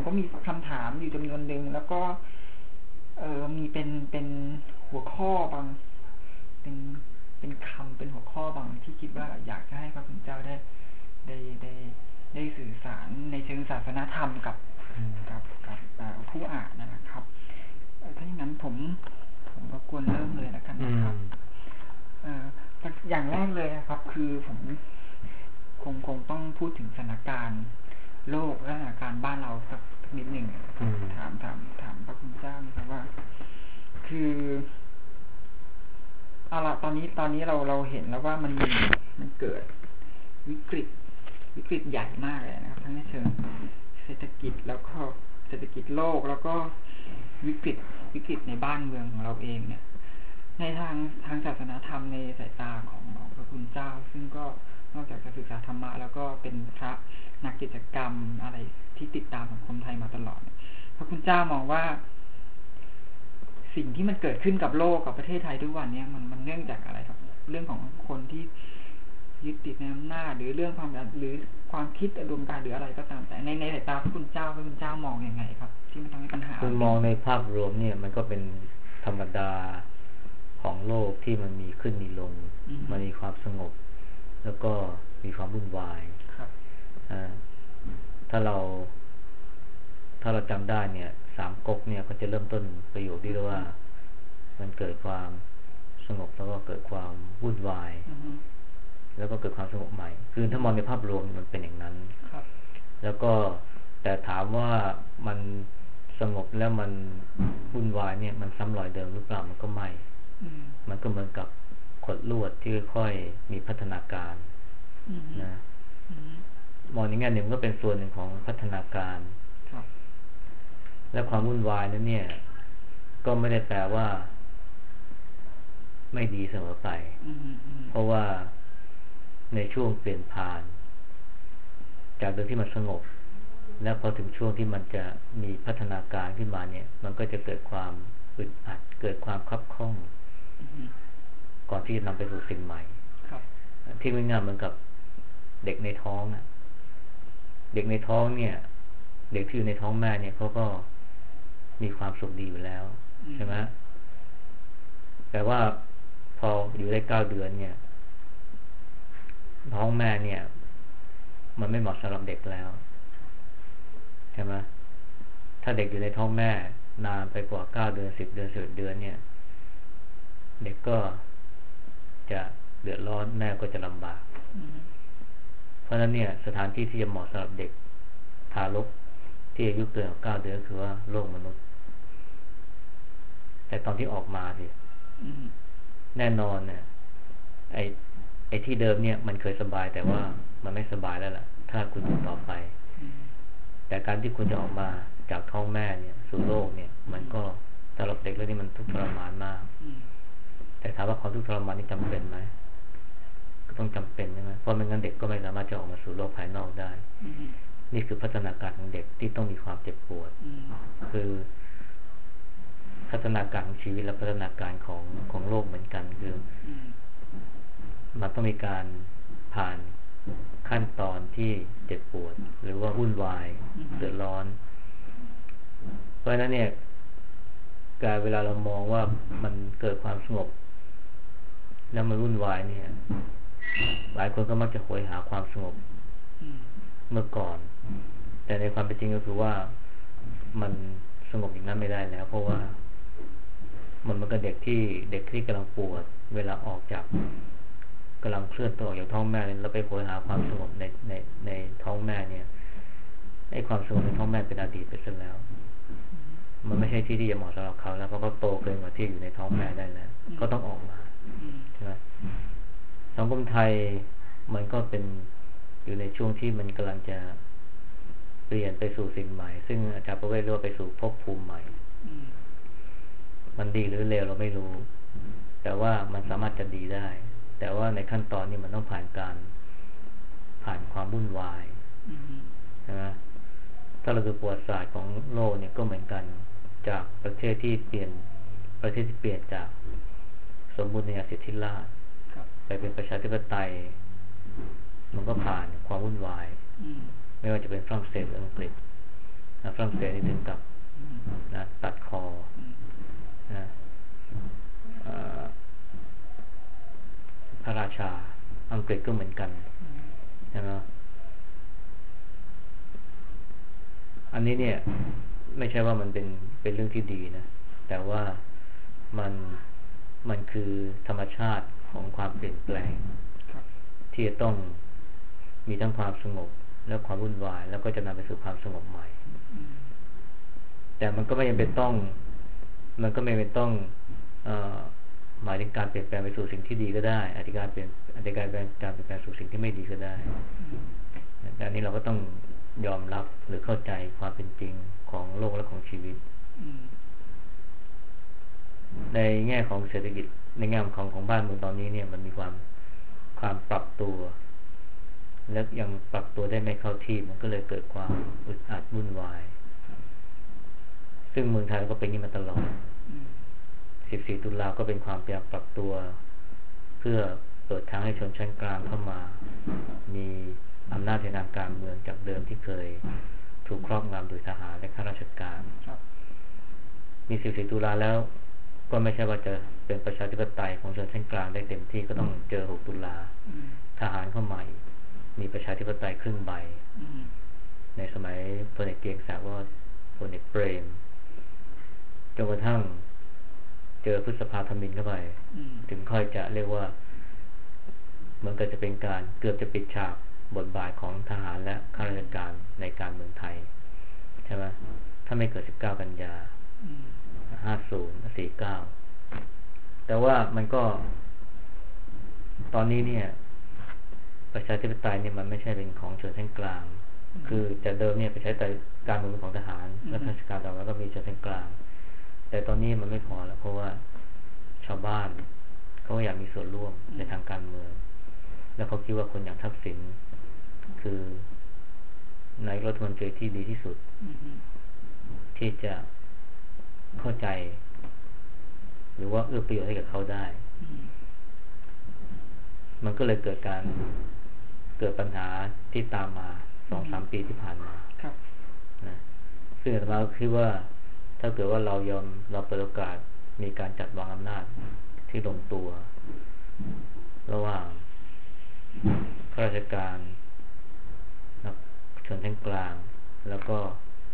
ก็มีคำถามอยู่จำนวนหนึ่งแล้วก็มีเป็นหัวข้อบางเป็นคำเป็นหัวข้อบางที่คิดว่าอยากจะให้พระคุณเจ้าได้สื่อสารในเชิงศาสนธรรมกับผู้อ่านนะครับถ้าอย่างนั้นผมรบกวนเริ่มเลยนะครับอย่างแรกเลยนะครับ คือผมคงต้องพูดถึงสถานการณ์โลกและสถานการณ์บ้านเราสักนิดหนึ่งถามพระคุณเจ้านะครับว่าคือเอาล่ะตอนนี้เราเห็นแล้วว่ามันเกิดวิกฤตใหญ่มากเลยนะครับทั้งในเชิงเศรษฐกิจแล้วก็เศรษฐกิจโลกแล้วก็วิกฤตในบ้านเมืองของเราเองเนี่ยในทางศาสนาธรรมในสายตาของพระคุณเจ้าซึ่งก็นอกจากจะศึกษาธรรมะแล้วก็เป็นพระนักกิจกรรมอะไรที่ติดตามสังคมไทยมาตลอดพระคุณเจ้ามองว่าสิ่งที่มันเกิดขึ้นกับโลกกับประเทศไทยทุกวันนี้มันเนื่องจากอะไรครับเรื่องของคนที่ยึดติดในอำนาจหรือเรื่องหรือความคิดอุดมการณ์หรืออะไรก็ตามแต่ในสายตาพระคุณเจ้ามองยังไงครับที่มันทำให้ปัญหาคือมองในภาพรวมเนี่ยมันก็เป็นธรรมดาของโลกที่มันมีขึ้นมีลงมันมีความสงบแล้วก็มีความวุ่นวายถ้าเราจำได้เนี่ยสามก๊กเนี่ยก็จะเริ่มต้นประโยคที่เรียกว่ามันเกิดความสงบแล้วก็เกิดความวุ่นวายแล้วก็เกิดความสงบใหม่คือถ้ามองในภาพรวมมันเป็นอย่างนั้นแล้วก็แต่ถามว่ามันสงบแล้วมันวุ่นวายเนี่ยมันซ้ำรอยเดิมหรือเปล่ามันก็ไม่มันก็เหมือนกับขดลวดที่ค่อยมีพัฒนาการนะมองในแง่หนึ่งก็เป็นส่วนหนึ่งของพัฒนาการและความวุ่นวายนั้นเนี่ยก็ไม่ได้แปลว่าไม่ดีเสมอไปเพราะว่าในช่วงเปลี่ยนผ่านจากเดิมที่มันสงบแล้วพอถึงช่วงที่มันจะมีพัฒนาการขึ้นมาเนี่ยมันก็จะเกิดความอึดอัดเกิดความคับข้องก่อนที่จะนำไปสู่สิ่งใหม่ที่ง่ายๆเหมือนกับเด็กในท้องน่ะเด็กในท้องเนี่ยเด็กที่อยู่ในท้องแม่เนี่ยเขาก็มีความสุขดีอยู่แล้วใช่ไหมแต่ว่าพออยู่ได้9 เดือนเนี่ยท้องแม่เนี่ยมันไม่เหมาะสำหรับเด็กแล้วใช่ไหมถ้าเด็กอยู่ในท้องแม่นานไปกว่า9 เดือน10 เดือน11 เดือนเนี่ยเด็กก็จะเดือดร้อนแม่ก็จะลำบากเพราะฉะนั้นเนี่ยสถานที่ที่จะเหมาะสำหรับเด็กทารกที่อายุเกินกว่า9 เดือนคือว่าโลกมนุษย์แต่ตอนที่ออกมาสิแน่นอนเนี่ยไอ้ที่เดิมเนี่ยมันเคยสบายแต่ว่ามันไม่สบายแล้วล่ะถ้าคุณอยู่ต่อไปแต่การที่คุณจะออกมาจากท้องแม่เนี่ยสู่โลกเนี่ยมันก็สำหรับเด็กเรื่องนี้มันทุกข์ทรมานมากแต่ถามว่าความทุกข์ทรมานนี่จำเป็นไหมก็ต้องจำเป็นใช่ไหมเพราะไม่งั้นเด็กก็ไม่สามารถจะออกมาสู่โลกภายนอกได้นี่คือพัฒนาการของเด็กที่ต้องมีความเจ็บปวดคือพัฒนาการของชีวิตและพัฒนาการของโลกเหมือนกันคือมันต้องมีการผ่านขั้นตอนที่เจ็บปวดหรือว่าวุ่นวายเดือดร้อนเพราะฉะนั้นเนี่ยการเวลาเรามองว่ามันเกิดความสงบแล้วมันวุ่นวายเนี่ยหลายคนก็มักจะโหยหาความสงบเมื่อก่อนแต่ในความเป็นจริงก็คือว่ามันสงบอย่างนั้นไม่ได้แล้วเพราะว่ามันก็เด็กที่กำลังปวดเวลาออกจากกำลังเคลื่อนตัวออกจากท้องแม่แล้วไปโหยหาความสงบในท้องแม่เนี่ยไอ้ความสงบในท้องแม่เป็นอดีตไปซะแล้วมันไม่ใช่ที่จะเหมาะสำหรับเขาแล้วเพราะเขาโตเกินกว่าที่อยู่ในท้องแม่ได้แล้วก็ต้องออกมาใช่ไหมสังคมไทยมันก็เป็นอยู่ในช่วงที่มันกำลังจะเปลี่ยนไปสู่สิ่งใหม่ซึ่งอาจารย์ประเวศเรียกว่าไปสู่ภพภูมิใหม่มันดีหรือเลวเราไม่รู้แต่ว่ามันสามารถจะดีได้แต่ว่าในขั้นตอนนี้มันต้องผ่านความวุ่นวายใช่ไหมถ้าเราดูประวัติศาสตร์ของโลกเนี่ยก็เหมือนกันจากประเทศที่เปลี่ยนจากสมบูรณาญาสิทธิราชย์ไปเป็นประชาธิปไตยมันก็ผ่านความวุ่นวายไม่ว่าจะเป็นฝรั่งเศสหรืออังกฤษฝรั่งเศสนี่ถึงกับนะตัดคอนะพระราชาอังกฤษก็เหมือนกันใช่ไหมอันนี้เนี่ยไม่ใช่ว่ามันเป็นเรื่องที่ดีนะแต่ว่ามันคือธรรมชาติของความเปลี่ยนแปลงที่จะต้องมีทั้งความสงบและความวุ่นวายแล้วก็จะนำไปสู่ความสงบใหม่แต่มันก็ไม่จำเป็นต้องหมายถึงการเปลี่ยนแปลงไปสู่สิ่งที่ดีก็ได้อาจจะการเปลี่ยนแปลงสู่สิ่งที่ไม่ดีก็ได้แต่อันนี้เราก็ต้องยอมรับหรือเข้าใจความเป็นจริงของโลกและของชีวิตในแง่ของเศรษฐกิจในแง่ของบ้านเมืองตอนนี้เนี่ยมันมีความปรับตัวและยังปรับตัวได้ไม่เข้าที่มันก็เลยเกิดความอึดอัดวุ่นวายซึ่งเมืองไทยก็เป็นอย่างนี้มาตลอด14 ตุลาก็เป็นความพยายามปรับตัวเพื่อเปิดทางให้ชนชั้นกลางเข้ามามีอำนาจในทางการเมืองจากเดิมที่เคยถูกครอบงำโดยทหารและข้าราชการมี14 ตุลาแล้วก็ไม่ใช่ว่าจะเป็นประชาธิปไตยของชนชั้นกลางได้เต็มที่ก็ต้องเจอ6 ตุลาทหารเข้ามามีประชาธิปไตยครึ่งใบในสมัยพลเอกเกรียงศักดิ์ว่าพลเอกเปรมจนกระทั่งเจอพฤษภาธมิฬเข้าไปถึงค่อยจะเรียกว่ามันก็จะเป็นการเกือบจะปิดฉากบทบาทของทหารและข้าราชการในการเมืองไทยใช่ไหมถ้าไม่เกิด19 กันยา50 49แต่ว่ามันก็ตอนนี้เนี่ยประชาธิปไตยเนี่ยมันไม่ใช่เป็นของชนชั้นกลางคือแต่เดิมเนี่ยประชาธิปไตยการเมืองของทหารและข้าราชการต่อมาก็มีชนชั้นกลางแต่ตอนนี้มันไม่พอแล้วเพราะว่าชาวบ้านเขาอยากมีส่วนร่วมในทางการเมืองแล้วเขาคิดว่าคนอย่างทักษิณคือนายกรัฐมนตรีที่ดีที่สุดที่จะเข้าใจหรือว่าเอื้อประโยชน์ให้กับเขาได้มันก็เลยเกิดปัญหาที่ตามมา 2-3 ปีที่ผ่านมานะซึ่งเราคิดว่าถ้าเกิดว่าเราเปิดโอกาสมีการจัดวางอำนาจที่ลงตัวระหว่างข้าราชการชนชั้นกลางแล้วก็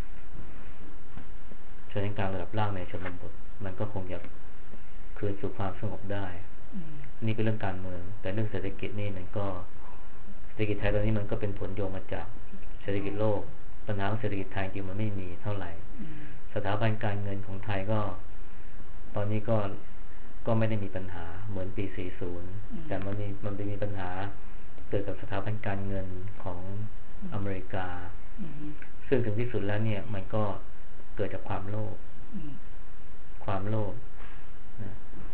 ชนชั้นกลางระดับล่างในชนบทมันก็คงจะคืนสู่ความสงบได้นี่เป็นเรื่องการเมืองแต่เรื่องเศรษฐกิจนี่มันก็เศรษฐกิจไทยตอนนี้มันก็เป็นผลโยงมาจากเศรษฐกิจโลกปัญหาของเศรษฐกิจไทยจริงมันไม่มีเท่าไหร่สถาบันการเงินของไทยก็ตอนนี้ก็ไม่ได้มีปัญหาเหมือนปี40แต่มันมีปัญหาเกิดกับสถาบันการเงินของอเมริกาซึ่งถึงที่สุดแล้วเนี่ยมันก็เกิดจากความโลภนะ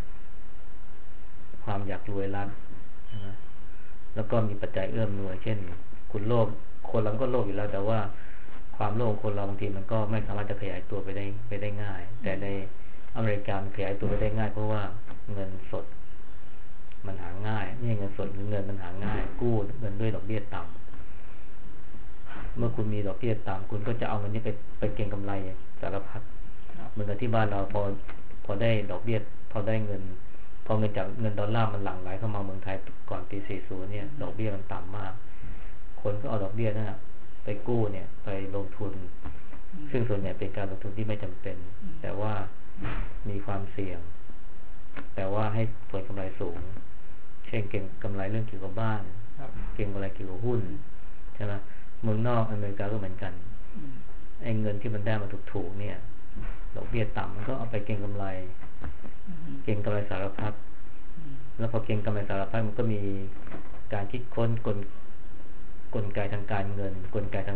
ความอยากรวยรัดนะแล้วก็มีปัจจัยเอื้อมหน่วยเช่นคุณโลภคนเราก็โลภอยู่แล้วแต่ว่าความโลภของคนเราบางทีมันก็ไม่สามารถจะขยายตัวไปได้ง่ายแต่ในอเมริกาขยายตัวไปได้ง่ายเพราะว่าเงินสดมันหาง่ายนี่เงินสดเงินมันหาง่ายกู้เงินด้วยดอกเบี้ยต่ำเมื่อคุณมีดอกเบี้ยต่ำคุณก็จะเอาเงินนี้ไปเก็งกำไรสารพัดเหมือนกับที่บ้านเราพอได้ดอกเบี้ยพอได้เงินพอเงินจากเงินดอลลาร์มันหลั่งไหลเข้ามาเมืองไทยก่อนปี40เนี่ยดอกเบี้ยมันต่ำมากคนก็เอาดอกเบี้ยนั่นไปกู้เนี่ยไปลงทุนซึ่งส่วนใหญ่เป็นการลงทุนที่ไม่จำเป็นแต่ว่ามีความเสี่ยงแต่ว่าให้ผลกำไรสูงเช่นเก็งกำไรเรื่องเกี่ยวกับบ้านเก็งกำไรเกี่ยวกับหุ้นใช่ไหมเมืองนอกอเมริกาก็เหมือนกันไอ้เงินที่มันได้มาถูกๆเนี่ยดอกเบี้ยต่ำมันก็เอาไปเก็งกำไรสารพัดแล้วพอเก็งกำไรสารพัดมันก็มีการคิดค้นกลไกทางการเงินกลไกทาง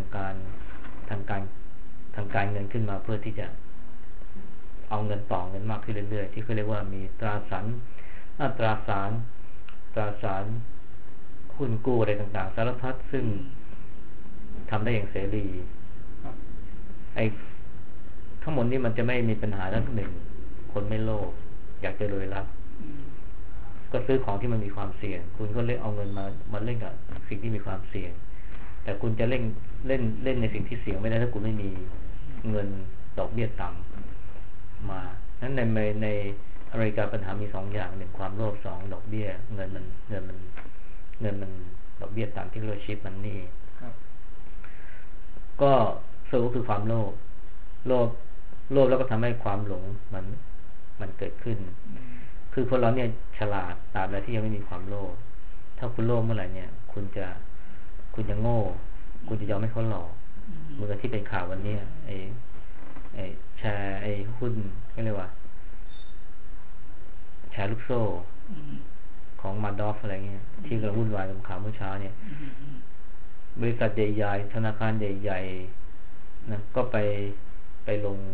การเงินขึ้นมาเพื่อที่จะเอาเงินต่อเงินมากขึ้นเรื่อยๆที่เขาเรียกว่ามีตราสารหุ้นกู้อะไรต่างๆสารพัดซึ่งทำได้อย่างเสรีไอ้ทั้งหมดนี้มันจะไม่มีปัญหาทั้งหนึ่งคนไม่โลภอยากจะรวยรัดก็ซื้อของที่มันมีความเสี่ยงคุณก็เล่นเอาเงินมาเล่นกับสิ่งที่มีความเสี่ยงแต่คุณจะเล่นในสิ่งที่เสี่ยงไม่ได้ถ้าคุณไม่มีเงินดอกเบี้ยต่ำมานั้นในอเมริกาปัญหามี2อย่าง1ความโลภ2ดอกเบี้ยเงินมันดอกเบี้ยต่ำที่เรียกว่าชิปมันนี่ก็สรุปคือความโลภแล้วก็ทำให้ความหลงมันเกิดขึ้นคือคนเราเนี่ยฉลาดตราบใดที่ยังไม่มีความโลภถ้าคุณโลภเมื่อไหร่เนี่ยคุณจะโง่คุณจะยอมให้เขาหลอกเหมือนกับที่เป็นข่าววันนี้ไอ้แชร์ไอ้หุ้นก็เรียกว่าแชร์ลูกโซ่ของมาดอฟอะไรเงี้ยที่กำลังวุ่นวายกับข่าวเมื่อเช้าเนี่ยบริษัทใหญ่ๆธนาคารใหญ่ๆนะก็ไปลง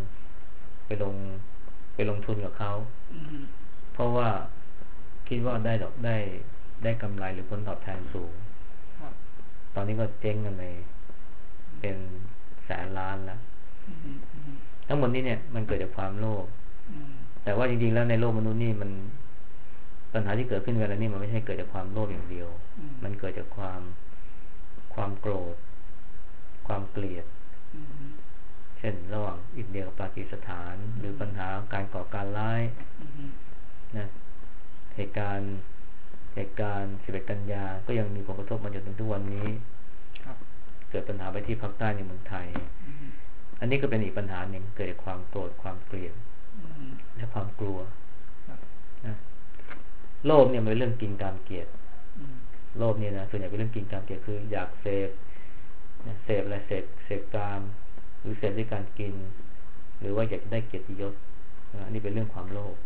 ทุนกับเขาเพราะว่าคิดว่าได้กำไรหรือผลตอบแทนสูงตอนนี้ก็เจ๊งกันไปเป็นแสนล้านแล้วทั้งหมดนี้เนี่ยมันเกิดจากความโลภแต่ว่าจริงๆแล้วในโลกมนุษย์นี่มันปัญหาที่เกิดขึ้นเวลานี้มันไม่ใช่เกิดจากความโลภอย่างเดียวมันเกิดจากความโกรธความเกลียดเช่นระหว่างอินเดียกับปากีสถานหรือปัญหาการก่อการร้ายนะเหตุการณ์11 กันยาก็ยังมีผลกระทบมาจนถึงทุกวันนี้เกิดปัญหาไปที่ภาคใต้ในเมืองไทยอันนี้ก็เป็นอีกปัญหาหนึ่งเกิดจากความโกรธความเกลียดและความกลัวนะโลภเนี่ยมันเป็นเรื่องกินการเกลียดโลภเนี่ยนะส่วนใหญ่เป็นเรื่องกินการเกลียดคืออยากเสพอะไรเสพกามหรือเสพด้วยการกินหรือว่าอยากได้เกียรติยศอันนี้เป็นเรื่องความโลภ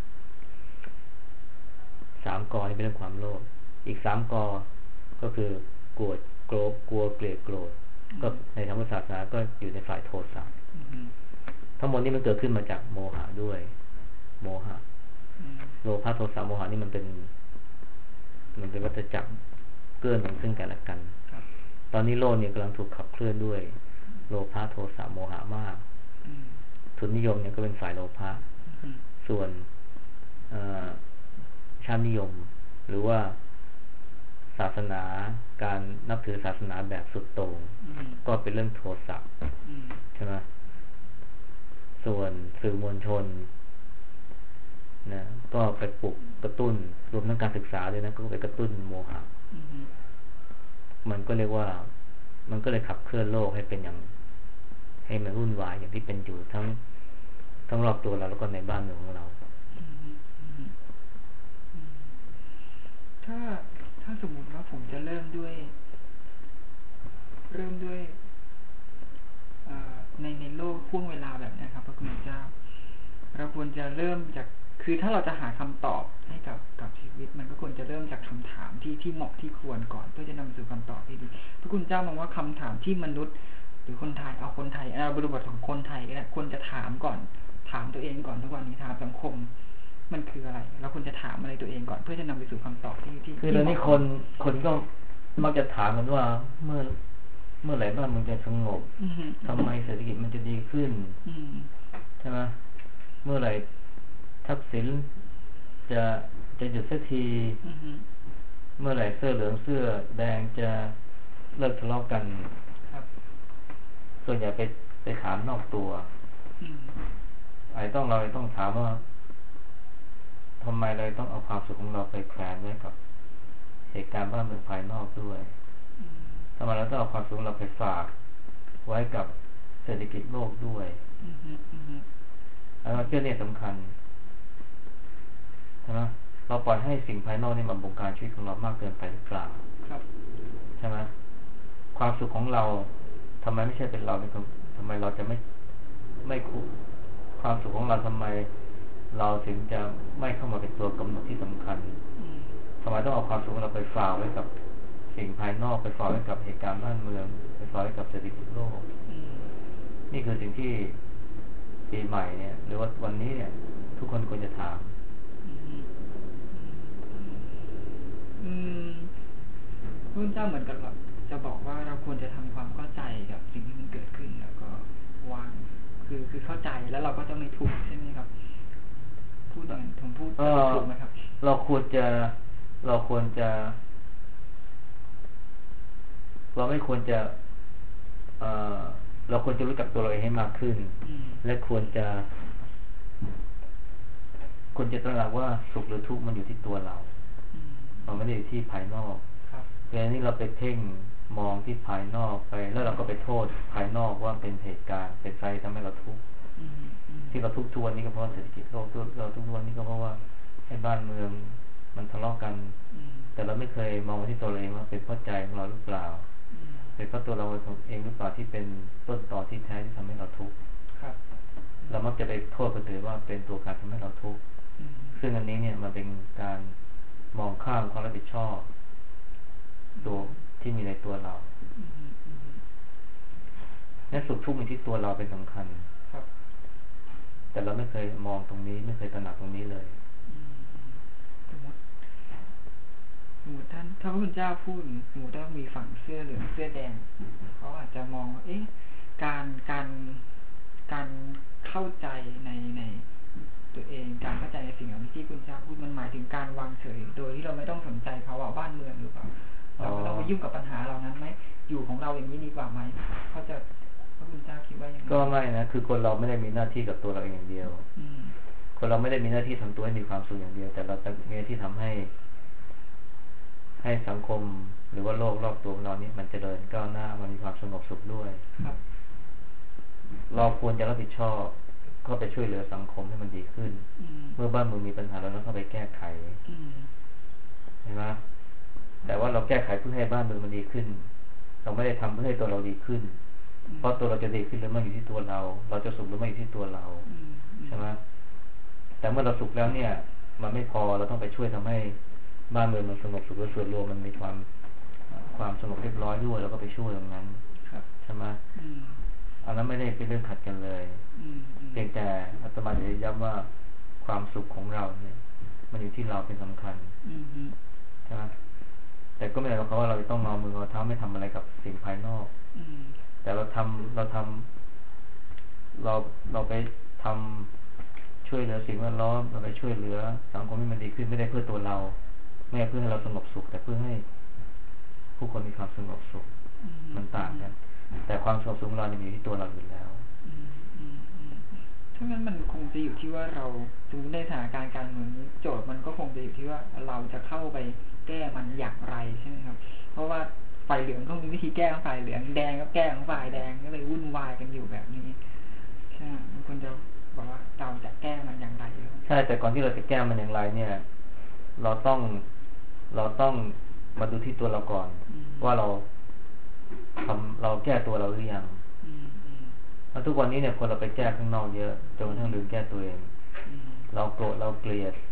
3 กอนี่เป็นเรื่องความโลภอีก3 กอก็คือกลัวเกลียดโกรธก็ในทางศาสนาก็อยู่ในฝ่ายโทสะทั้งหมดนี้มันเกิดขึ้นมาจากโมหะด้วยโมหะโลภะโทสะโมหะนี่มันเป็นวัฏจักรเกื้อหนุนซึ่งกันและกันตอนนี้โลกเนี่ยกำลังถูกขับเคลื่อนด้วยโลภะโทสะโมหะมากทุนนิยมเนี่ยก็เป็นฝ่ายโลภะส่วนชาตินิยมหรือว่าศาสนาการนับถือศาสนาแบบสุดโต่งก็เป็นเรื่องโทสะใช่ไหมส่วนสื่อมวลชนนะก็ไปปลุกกระตุ้นรวมทั้งการศึกษาด้วยนะก็ไปกระตุ้นโมหะมันก็เรียกว่ามันก็เลยขับเคลื่อนโลกให้เป็นอย่างให้มันวุ่นวายอย่างที่เป็นอยู่ทั้งรอบตัวเราแล้วก็ในบ้านเมืองของเราถ้าสมมุติว่าผมจะเริ่มด้วยในโลกห่วงเวลาแบบนี้ครับพระคุณเจ้าเราควรจะเริ่มจากคือถ้าเราจะหาคำตอบให้กับชีวิตมันก็ควรจะเริ่มจากคำถามที่เหมาะที่ควรก่อนเพื่อจะนำไปสู่คำตอบที่ดีพระคุณเจ้ามองว่าคำถามที่มนุษย์หรือคนไทยเอาคนไทยบริบทของคนไทยก็ได้ควรจะถามก่อนถามตัวเองก่อนทุกวันนี้ถามสังคมมันคืออะไรเราควรจะถามอะไรตัวเองก่อนเพื่อจะนำไปสู่คำตอบที่คือตอนนี้คนก็มักจะถามกันว่าเมื่อไหร่บ้านมันจะสงบทำไมเศรษฐกิจมันจะดีขึ้นใช่ไหมเมื่อไหร่ทักษิณจะหยุดสักทีเมื่อไหร่เสื้อเหลืองเสื้อแดงจะเลิกทะเลาะกันส่วนใหญ่ไปถามนอกตัวเราต้องถามว่าทำไมเราต้องเอาความสุขของเราไปแขวนไว้กับเหตุการณ์บ้านเมืองภายนอกด้วยทำไมเราต้องเอาความสุขของเราไปฝากไว้กับเศรษฐกิจโลกด้วยอันนี้เนี่ยสำคัญใช่ไหมเราปล่อยให้สิ่งภายนอกนี่มาบงการชีวิตของเรามากเกินไปหรือเปล่าใช่ไหมความสุขของเราทำไมไม่ใช่เป็นเราทำไมเราจะไม่คุความสุขของเราทำไมเราถึงจะไม่เข้ามาเป็นตัวกำหนดที่สำคัญทำไมต้องเอาความสุขของเราไปฝากไว้กับสิ่งภายนอกไปฝากไว้กับเหตุการณ์บ้านเมืองไปฝากไว้กับเศรษฐกิจโลกนี่คือสิ่งที่ปีใหม่เนี่ยหรือว่าวันนี้เนี่ยทุกคนควรจะถามพระเจ้าเหมือนกับจะบอกว่าเราควรจะทำความเข้าใจกับสิ่งที่มันเกิดขึ้นแล้วก็วางคือเข้าใจแล้วเราก็จะไม่ทุกข์ใช่ไหมครับพูดอย่างผมพูดถูกไหมครับเราควรจะเราไม่ควรจะเราควรจะรู้จักตัวเราเองให้มากขึ้นและควรจะตระหนักว่าสุขหรือทุกข์มันอยู่ที่ตัวเรามันไม่ได้อยู่ที่ภายนอกเพราะฉะนั้นเราไปเพ่งมองที่ภายนอกไปแล้วเราก็ไปโทษภายนอกว่าเป็นเหตุการณ์เป็นไฟทำให้เราทุกข์ที่เราทุกข์ทวนนี่ก็เพราะเศรษฐกิจโลกเราทุกข์ทวนนี่ก็เพราะว่าให้บ้านเมืองมันทะเลาะกันแต่เราไม่เคยมองที่ตัวเราเองว่าเป็นเพราะใจของเราหรือเปล่าเป็นเพราะตัวเราเองหรือเปล่าที่เป็นต้นตอที่แท้ที่ทำให้เราทุกข์เรามักจะไปโทษคนอื่นว่าเป็นตัวการทำให้เราทุกข์ซึ่งอันนี้เนี่ยมันเป็นการมองข้ามความรับผิดชอบตัวที่มีในตัวเราและสุขทุกข์มีที่ตัวเราเป็นสำคัญแต่เราไม่เคยมองตรงนี้ไม่เคยตระหนักตรงนี้เลยสมมติท่านถ้าพระพุทธเจ้าพูดสมมติว่ามีฝั่งเสื้อเหลืองเสื้อแดงเขาอาจจะมองว่าการเข้าใจในตัวเองการเข้าใจในสิ่งที่คุณเจ้าพูดมันหมายถึงการวางเฉยโดยที่เราไม่ต้องสนใจภาวะบ้านเมืองหรือเปล่าเราไม่ต้องไปยุ่งกับปัญหาเหล่านั้นไหมอยู่ของเราอย่างนี้ดีกว่าไหมเขาจะพระคุณเจ้าคิดว่าอย่างไรก็ไม่นะคือคนเราไม่ได้มีหน้าที่กับตัวเราเองอย่างเดียวคนเราไม่ได้มีหน้าที่ทำตัวให้มีความสุขอย่างเดียวแต่เรามีหน้าที่ทำให้สังคมหรือว่าโลกรอบตัวของเรานี่มันเจริญก้าวหน้ามันมีความสงบสุขด้วยเราควรจะรับผิดชอบเข้าไปช่วยเหลือสังคมให้มันดีขึ้นเมื่อบ้านเมืองมีปัญหาเราต้องเข้าไปแก้ไขเห็นไหมแต่ว่าเราแก้ไขเพื่อให้บ้านเมืองมันดีขึ้นเราไม่ได้ทำเพื่อให้ตัวเราดีขึ้นเพราะตัวเราจะดีขึ้นหรือไม่อยู่ที่ตัวเราจะสุขหรือไม่อยู่ที่ตัวเราใช่ไหมแต่เมื่อเราสุขแล้วเนี่ยมันไม่พอเราต้องไปช่วยทำให้บ้านเมืองมันสงบสุขและส่วนรวมมันมีความสงบเรียบร้อยด้วยแล้วก็ไปช่วยตรงนั้นใช่ไหมอันนั้นไม่ได้เป็นเรื่องขัดกันเลยเพียงแต่อาตมาจะย้ำว่าความสุขของเราเนี่ยมันอยู่ที่เราเป็นสำคัญใช่ไหมแต่ก็ไม่ได้หมายความว่าเราจะต้องนอนมือเราเท้าไม่ทำอะไรกับสิ่งภายนอกแต่เราไปทำช่วยเหลือสิ่งแวดล้อมเราไปช่วยเหลือสังคมให้มันดีขึ้นไม่ได้เพื่อตัวเราไม่เพื่อให้เราสงบสุขแต่เพื่อให้ผู้คนมีความสงบสุขมันต่างกันแต่ความสงบสุขของเราอยู่ที่ตัวเราอยู่แล้วถ้างั้นมันคงจะอยู่ที่ว่าเราสมมติในสถานการณ์การเมืองนี้โจทย์มันก็คงจะอยู่ที่ว่าเราจะเข้าไปแก้มันอย่างไรใช่ไหมครับเพราะว่าฝ่ายเหลืองก็มีวิธีแก้ของฝ่ายเหลืองแดงก็แก้ของฝ่ายแดงก็เลยวุ่นวายกันอยู่แบบนี้ใช่มันควรจะบอกว่าเราจะแก้มันอย่างไรใช่แต่ก่อนที่เราจะแก้มันอย่างไรเนี่ยเราต้องมาดูที่ตัวเราก่อนว่าเราแก้ตัวเราหรือยังแล้วทุกวันนี้เนี่ยคนเราไปแก้ข้างนอกเยอะจนกระทั่งลืมแก้ตัวเองเราโกรธเราเกลียด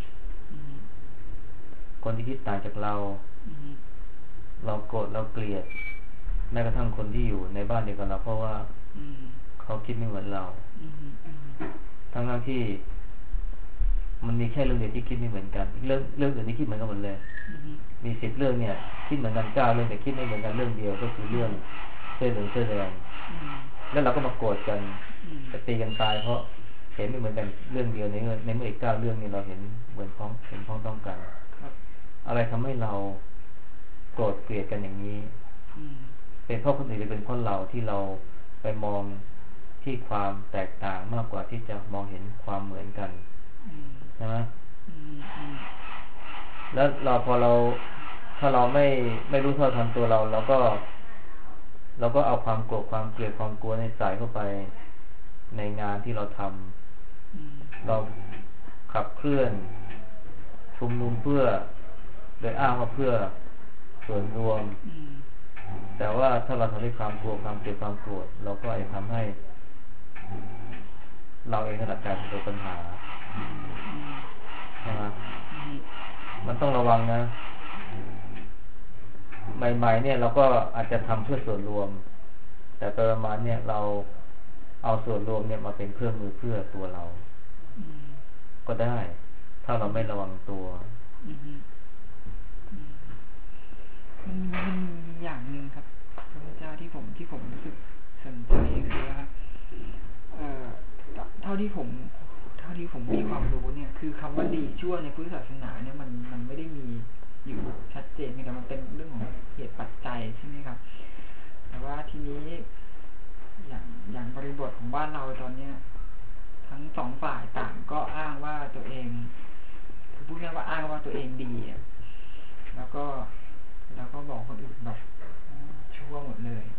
คนที่คิดต่างจากเราโกรธเราเกลียดแม้กระทั่งคนที่อยู่ในบ้านเดียวกันเราเพราะว่าเขาคิดไม่เหมือนเราทั้งที่มันมีแค่เรื่องเดียวที่คิดไม่เหมือนกันเรื่องอื่นที่คิดเหมือนกันหมดเลยมี10 เรื่องเนี่ยคิดเหมือนกัน9 เรื่องแต่คิดไม่เหมือนกันเรื่องเดียวก็คือเรื่องเสื้อเหลืองเสื้อแดงแล้วเราก็มาโกรธกันจะตีกันตายเพราะเห็นไม่เหมือนกันเรื่องเดียวในเมื่ออีก9 เรื่องนี้เราเห็นเหมือนพ้องต้องกันอะไรทำให้เราโกรธเกลียดกันอย่างนี้เป็นเพราะคนอื่นหรือเป็นเพราะเราที่เราไปมองที่ความแตกต่างมากกว่าที่จะมองเห็นความเหมือนกันใช่ไหมแล้วถ้าเราไม่รู้เท่าทันตัวเราก็เอาความโกรธความเกลียดความกลัวในใส่เข้าไปในงานที่เราทำเราขับเคลื่อนชุมนุมเพื่อโดยอ้างว่าเพื่อส่วนรวมแต่ว่าถ้าเราทำด้วยความกลัวความเกลียดความโกรธเราก็อาจจะทำให้เราเองนั่นแหละกลายเป็นตัวปัญหาใช่ไหมมันต้องระวังนะใหม่ๆเนี่ยเราก็อาจจะทำเพื่อส่วนรวมแต่ประมาณเนี่ยเราเอาส่วนรวมเนี่ยมาเป็นเครื่องมือเพื่อตัวเราก็ได้ถ้าเราไม่ระวังตัวมันมีอย่างหนึ่งครับพระพุทธเจ้าที่ผมรู้สึกสนใจคือว่าเท่าที่ผมมีความรู้เนี่ยคือคำว่าดีชั่วในพุทธศาสนาเนี่ยมันไม่ได้มีอยู่ชัดเจนแต่มันเป็นเรื่องของเหตุปัจจัยใช่ไหมครับแต่ว่าทีนี้อย่างบ้านเราตอนเนี้ยทั้งสองฝ่ายต่างก็อ้างว่าตัวเองพูดง่ายว่าอ้างว่าตัวเองดีแล้วก็บอกคนอื่นแบบชั่วหมดเลย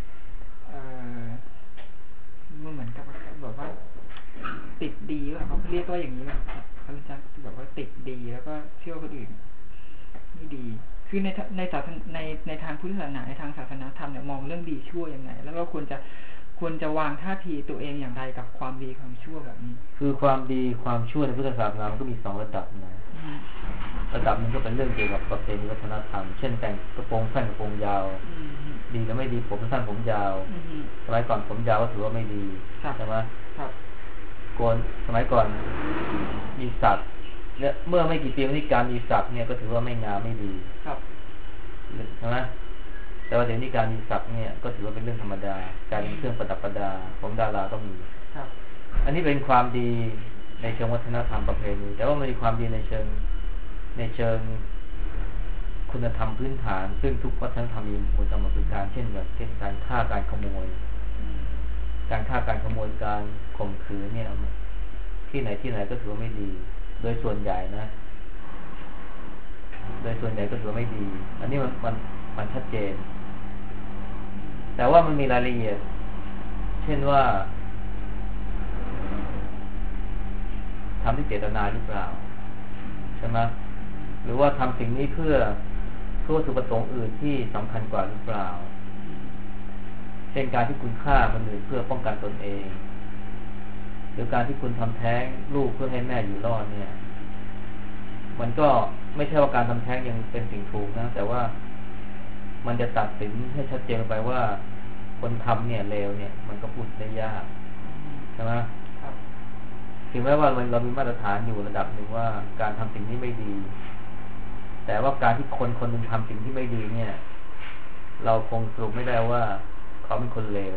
มันเหมือนกับแบบว่าติดดีว่าเขาเรียกว่าอย่างนี้ว่าเขาจะแบบว่าติดดีแล้วก็เชื่อคนอื่นไม่ดีคือในทางพุทธศาสนาในทางศาสนาธรรมเนี่ยมองเรื่องดีชั่วยังไงแล้วก็ควรจะวางท่าทีตัวเองอย่างไรกับความดีความชั่วแบบนี้คือความดีความชั่วในพุทธศาสนามันก็มี2ระดับนะระดับนึงก็เป็นเรื่องเกี่ยวกับประเพณีวัฒนธรรมเช่นแต่งกระโปรงสั้นกระโปรงยาวดีหรือไม่ดีผมสั้นผมยาวสมัยก่อนผมยาวก็ถือว่าไม่ดีใช่ไหมโกนสมัยก่อนมีสัตว์เนี่ยเมื่อไม่กี่ปีมานี้การมีสัตว์เนี่ยก็ถือว่าไม่งามไม่ดีใช่ไหมแต่ว่าเดี๋ยวนี้การมีสัตว์เนี่ยก็ถือว่าเป็นเรื่องธรรมดาการเป็นเครื่องประดับประดาของดาราก็มีอันนี้เป็นความดีในเชิงวัฒนธรรมประเพณีแต่ว่ามันมีความดีในเชิงคุณธรรมพื้นฐานซึ่งทุกวัฒนธรรมมีคุณธรรมพื้นฐานเช่นแบบการฆ่าการขโมยการข่มขืนเนี่ยที่ไหนก็ถือว่าไม่ดีโดยส่วนใหญ่นะโดยส่วนใหญ่ก็ถือว่าไม่ดีอันนี้มันชัดเจนแต่ว่ามันมีรายละเอียดเช่นว่าทำด้วยเจตนาหรือเปล่าใช่ไหมหรือว่าทำสิ่งนี้เพื่อวัตถุประสงค์อื่นที่สำคัญกว่าหรือเปล่าเช่นการที่คุณฆ่าคนอื่นเพื่อป้องกันตนเองหรือการที่คุณทำแท้งลูกเพื่อให้แม่อยู่รอดเนี่ยมันก็ไม่ใช่ว่าการทำแท้งยังเป็นสิ่งถูกนะแต่ว่ามันจะตัดสินให้ชัดเจนไปว่าคนทำเนี่ยเลวเนี่ยมันก็พูดได้ยากใช่ไหมถึงแม้ว่าเรามีมาตรฐานอยู่ระดับหนึ่งว่าการทำสิ่งนี้ไม่ดีแต่ว่าการที่คนหนึ่งทำสิ่งที่ไม่ดีเนี่ยเราคงสรุปไม่ได้ว่าเขาเป็นคนเลว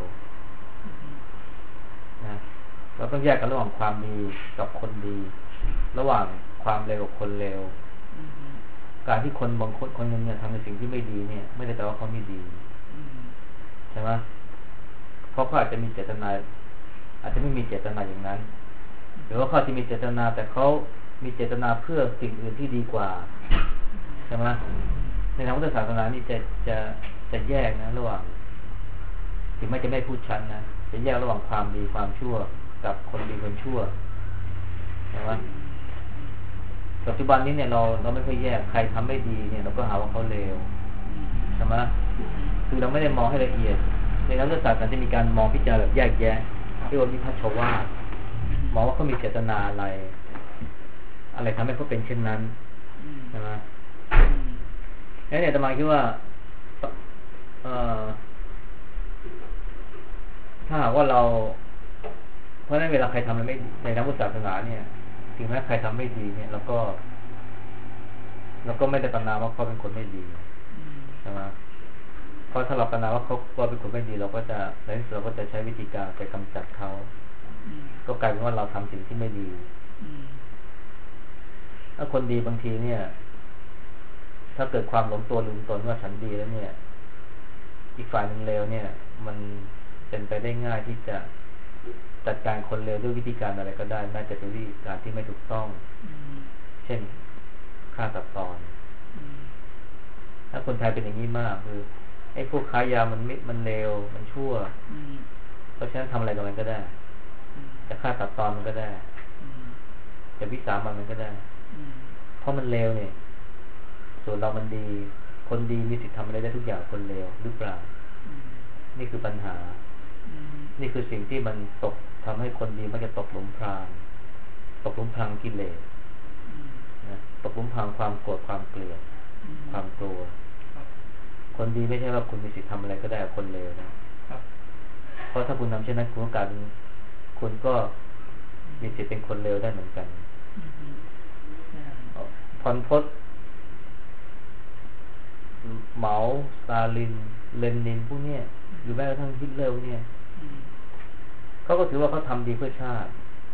นะเราต้องแยกกันระหว่างความดีกับคนดีระหว่างความเลวกับคนเลวการที่คนบางคนหนึ่งเนี่ยทำในสิ่งที่ไม่ดีเนี่ยไม่ได้แปลว่าเขาไม่ดีใช่ไหมเพราะเขาอาจจะมีเจตนาอาจจะไม่มีเจตนาอย่างนั้นหรือว่าเขาจะมีเจตนาแต่เขามีเจตนาเพื่อสิ่งอื่นที่ดีกว่าใช่ไหมในทางพุทธศาสนานี่จะแยกนะระหว่างถึงแม้จะไม่พูดชัดนะจะแยกระหว่างความดีความชั่วกับคนดีคนชั่วใช่ไหมปัจจุบันนี้เนี่ยเราไม่ค่อยแยกใครทำไม่ดีเนี่ยเราก็หาว่าเขาเลวใช่ไหมคือเราไม่ได้มองให้ละเอียดในทางพุทธศาสนาจะมีการมองพิจารณาแบบแยกแยะเรียกว่าวิภัชชวาทมองว่าเขามีเจตนาอะไรทำให้เขาเป็นเช่นนั้นใช่ไหมแล้วเนี่ยอาตมาคิดว่าถ้าหากว่าเราเพราะฉะนั้นเวลาใครทำอะไรไม่ในทางพุทธศาสนาเนี่ยถึงแม้ใครทำไม่ดีเนี่ยเราก็ไม่ได้ประนามว่าเขาเป็นคนไม่ดีใช่ไหมเพราะถ้าเราประนามว่าเขาเป็นคนไม่ดีเราก็จะในที่สุดเราก็จะใช้วิธีการไปกำจัดเขาก็กลายเป็นว่าเราทำสิ่งที่ไม่ดีถ้าคนดีบางทีเนี่ยถ้าเกิดความหลงตัวลืมตนว่าฉันดีแล้วเนี่ยอีกฝ่ายหนึ่งเลวเนี่ยมันเป็นไปได้ง่ายที่จะจัดการคนเลวด้วยวิธีการอะไรก็ได้แม้จะเป็นวิธีการที่ไม่ถูกต้องเช่นฆ่าตัดตอนถ้าคนไทยเป็นอย่างนี้มากคือไอ้พวกค้ายามันเลวมันชั่วเพราะฉะนั้นทำอะไรกับมันก็ได้จะฆ่าตัดตอนมันก็ได้จะวิสามันก็ได้เพราะมันเลวเนี่ยส่วนเรามันดีคนดีมีสิทธิ์ทำอะไรได้ทุกอย่างคนเลวหรือเปล่านี่คือปัญหานี่คือสิ่งที่มันทำให้คนดีมันจะตกหลุมพรางกิเลสนะตกหลุมพรางความโกรธความเกลียดความกลัวคนดีไม่ใช่ว่าคุณมีสิทธิ์ทำอะไรก็ได้กับคนเลวนะเพราะถ้าคุณทำเช่นนั้นคุณก็มีสิทธิ์เป็นคนเลวได้เหมือนกันพลพศเหมาสตาลินเลนินพวกนี้หรือแม้กระทั่งฮิตเลอร์เนี่ยเขาก็ถือว่าเขาทำดีเพื่อชาติ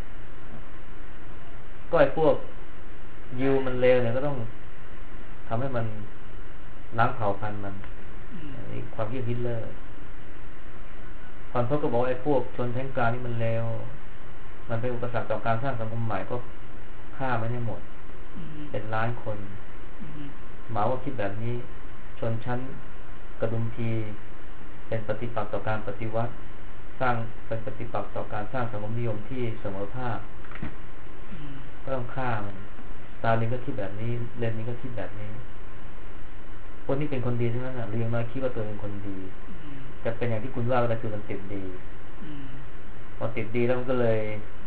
ก็ไอ้พวกยิวมันเลวเนี่ยก็ต้องทำให้มันล้างเผ่าพันธุ์มันความคิดฮิตเลอร์ตอนเขาก็บอกไอ้พวกชนชั้นกลางนี่มันเลวมันเป็นอุปสรรคต่อการสร้างสังคมใหม่ก็ฆ่าไม่ได้หมดเป็นล้านคนหมาว่าคิดแบบนี้ชนชั้นกระดุมพีเป็นปฏิปักษ์ต่อการปฏิวัติสร้างเป็นปฏิปักษ์ต่อการสร้างสังคมนิยมที่เสมอภาคก็ต้องฆ่ามันสตาลินก็คิดแบบนี้เลนินก็คิดแบบนี้คนที่เป็นคนดีทั้งนั้นเรียงมาคิดว่าตัวเองเป็นคนดีจะเป็นอย่างที่คุณว่าก็คือมันติดดีพอติดดีแล้วมันก็เลย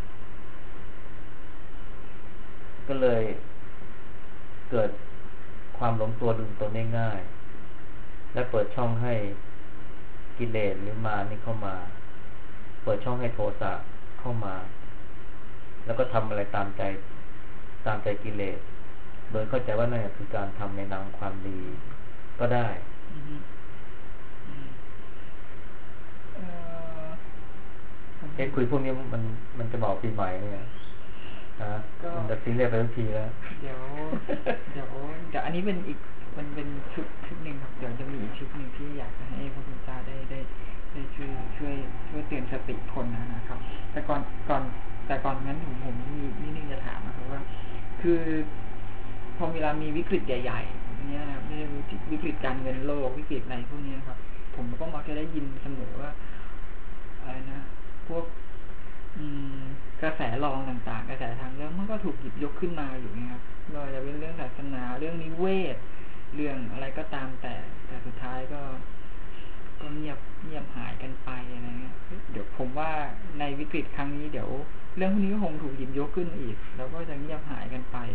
เกิดความหลงตัวลืมตนได้ง่ายและเปิดช่องให้กิเลสหรือมานี่เข้ามาเปิดช่องให้โทสะเข้ามาแล้วก็ทำอะไรตามใจกิเลสโดยเข้าใจว่านั่นคือการทำในนามความดีก็ได้เห็นคุยพวกนี้มันจะบอกปีใหม่เนี่ยมันจะซีเรียสไปทุกทีแล้วเดี๋ยวอันนี้เป็นอีกมันเป็นชุดหนึ่งครับเดี๋ยวจะมีอีกชุดหนึ่งที่อยากจะให้พระคุณเจ้าได้ช่วยเตือนสติคนนะครับแต่ก่อนนั้นผมมีนิดนึงจะถามนะครับว่าคือพอเวลามีวิกฤตใหญ่ๆเนี่ยนะครับไม่ได้วิกฤตการเงินโลกวิกฤตอะไรพวกนี้ครับผมก็มักจะได้ยินเสมอว่าอะไรนะพวกกระแสรองต่างๆกระแสทางเรื่องมันก็ถูกหยิบยกขึ้นมาอยู่นะครับไม่ว่าจะเป็นเรื่องศาสนาเรื่องนิเวศเรื่องอะไรก็ตามแต่สุดท้ายก็เงียบหายกันไปอะไรเงี้ยเดี๋ยวผมว่าในวิกฤตครั้งนี้เดี๋ยวเรื่องพวกนี้ก็คงถูกหยิบยกขึ้นอีกแล้วก็จะเงียบหายกันไป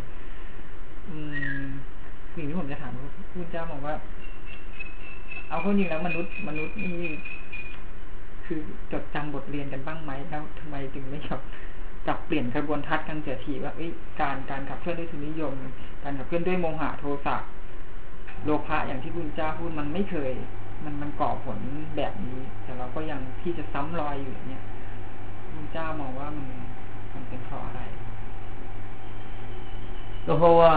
สิ่งที่ผมจะถามคุณเจ้าบอกว่าเอาเข้าจริงแล้วมนุษย์นี่คือจดจำบทเรียนกันบ้างไหมแล้วทำไมจึงไม่จับเปลี่ยนกระบวนทัศน์กันเสียทีว่าการขับเคลื่อนด้วยทุนนิยมการขับเคลื่อนด้วยโมหะโทสะโลภะอย่างที่คุณเจ้าพูดมันไม่เคยมันก่อผลแบบนี้แต่เราก็ยังที่จะซ้ำรอยอยู่อย่างเนี้ยคุณเจ้ามองว่ามันเป็นเพราะอะไรก็เพราะว่า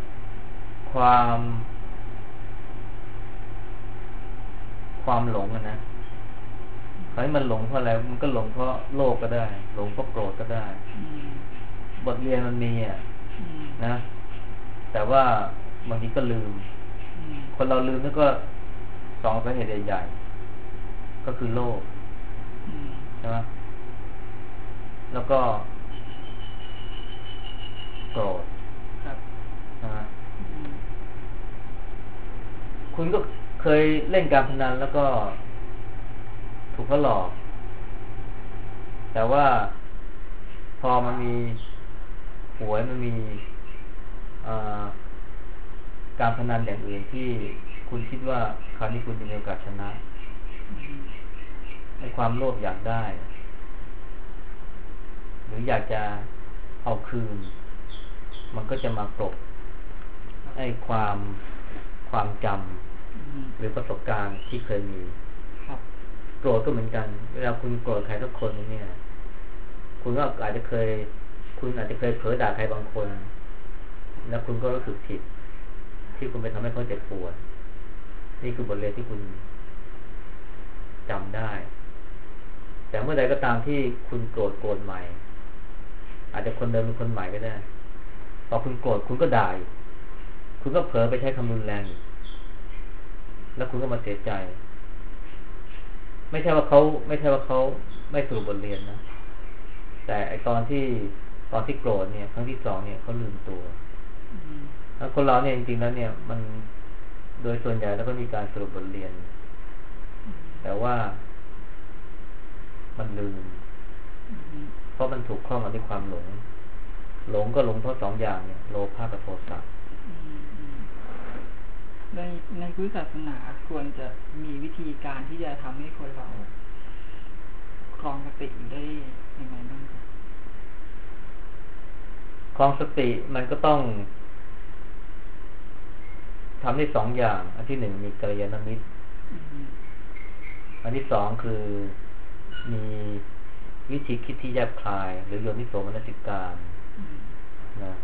ความหลงนะใครมันหลงเพราะอะไรมันก็หลงเพราะโลภก็ได้หลงเพราะโกรธก็ได้บทเรียนมันมีนะแต่ว่าบางทีก็ลืมคนเราลืมแล้วก็สองสาเหตุใหญ่ๆก็คือโลภใช่ไหมแล้วก็โกรธนะคุณก็เคยเล่นการพนันแล้วก็ถูกเขาหลอกแต่ว่าพอมันมีหวยมันมีการพนันอย่างอื่นที่คุณคิดว่าคราวนี้คุณจะมีโอกาสชนะในความโลภอยากได้หรืออยากจะเอาคืนมันก็จะมากลบไอ้ความจำหรือประสบการณ์ที่เคยมีโกรธก็เหมือนกันเวลาคุณโกรธใครสักคนเนี่ยคุณก็อาจจะเคยเผลอด่าใครบางคนแล้วคุณก็รู้สึกผิดที่คุณไปทำให้เขาเจ็บปวดนี่คือบทเรียนที่คุณจำได้แต่เมื่อใดก็ตามที่คุณโกรธใหม่อาจจะคนเดิมเป็นคนใหม่ก็ได้พอคุณโกรธคุณก็ด่าคุณก็เผลอไปใช้คำรุนแรงแล้วคุณก็มาเสียใจไม่ใช่ว่าเขาไม่สรุปบทเรียนนะแต่ไอตอนที่โกรธเนี่ยครั้งที่สองเนี่ยเขาลืมตัวแล้วคนเราเนี่ยจริงๆแล้วเนี่ยมันโดยส่วนใหญ่แล้วก็มีการสรุปบทเรียนแต่ว่ามันลืมเพราะมันถูกครอบงำด้วยความหลงก็หลงเพราะสองอย่างเนี่ยโลภะกับโทสะในพุทธศาสนาควรจะมีวิธีการที่จะทำให้คนเราครองสติได้ยังไงบ้างครับครองสติมันก็ต้องทำได้สองอย่างอันที่หนึ่งมีกัลยาณมิตรอันที่สองคือมีวิธีคิดที่แยบคายหรือโยนิโสมนสิการนะ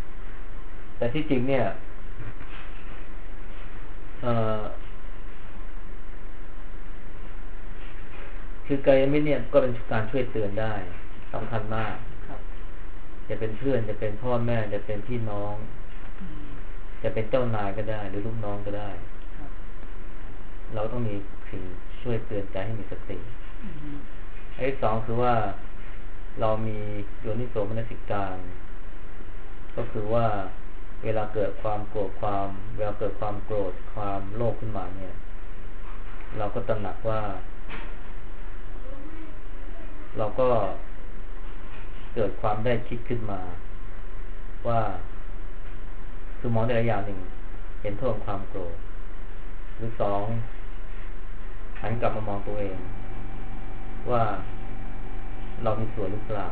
แต่ที่จริงเนี่ยคือกัลยาณมิตรเนี่ยก็เป็นการช่วยเตือนได้สำคัญมากจะเป็นเพื่อนจะเป็นพ่อแม่จะเป็นพี่น้องจะเป็นเจ้านายก็ได้หรือลูกน้องก็ได้เราต้องมีสิ่งช่วยเตือนใจให้มีสติอันที่สองคือว่าเรามีโยนิโสมนสิการ ก็คือว่าเวลาเกิดความโกรธเวลาเกิดความโกรธความโลภขึ้นมาเนี่ยเราก็ตระหนักว่าเราก็เกิดความได้คิดขึ้นมาว่าคือมองได้หลายอย่างหนึ่งเห็นโทษของความโกรธหรือสองหันกลับมามองตัวเองว่าเรามีส่วนหรือเปล่า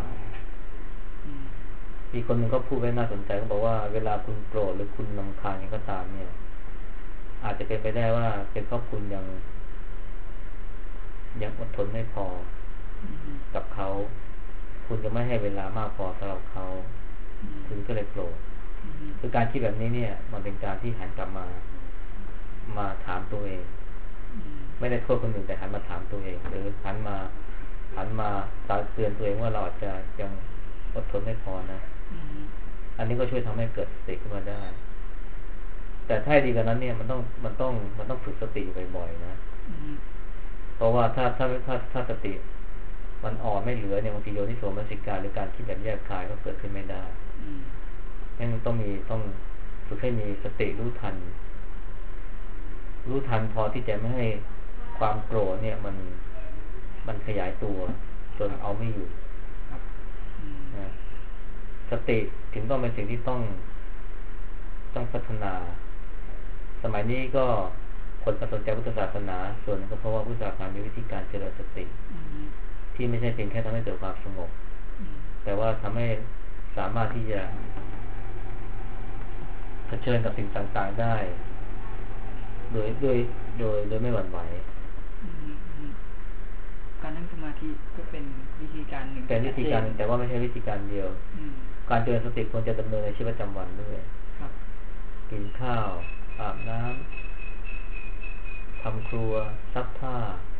มีคนหนึ่งก็พูดไว้น่าสนใจเขาบอกว่าเวลาคุณโกรธหรือคุณรำคาญก็ตามเนี่ยอาจจะเป็นไปได้ว่าเป็นเพราะคุณยังอดทนไม่พอกับเขาคุณจะไม่ให้เวลามากพอสำหรับเขาคุณก็เลยโกรธคือการคิดแบบนี้เนี่ยมันเป็นการที่หันกลับมาถามตัวเองไม่ได้โทษคนอื่นแต่หันมาถามตัวเองหรือหันมาเตือนตัวเองว่าเราอาจจะยังอดทนไม่พอนะอันนี้ก็ช่วยทำให้เกิดสติขึ้นมาได้แต่ถ้าดีกว่านั้นเนี่ยมันต้องฝึกสติอยู่บ่อยๆนะเพราะว่าถ้าสติมันอ่อนไม่เหลือเนี่ยบางทีโยนิโสมนสิการหรือการคิดแบบแยกคายก็เกิดขึ้นไม่ได้งั้นต้องฝึกให้มีสติรู้ทันพอที่จะไม่ให้ความโกรธเนี่ยมันขยายตัวจนเอาไม่อยู่นะสติถึงต้องเป็นสิ่งที่ต้องพัฒนาสมัยนี้ก็คนสนใจพุทธศาสนาส่วนนึงก็เพราะว่าพุทธศาสนามีวิธีการเจริญสติที่ไม่ใช่เพียงแค่ทำให้เกิดความสงบแต่ว่าทำให้สามารถที่จะเผชิญกับสิ่งต่างๆได้โดยไม่หวั่นไหวการนั่งสมาธิก็เป็นวิธีการหนึ่งเป็นวิธีการแต่ว่าไม่ใช่วิธีการเดียวการเจริญสติควรจะดำเนินในชีวิตประจำวันด้วยกินข้าวอาบน้ำทำครัวซักผ้า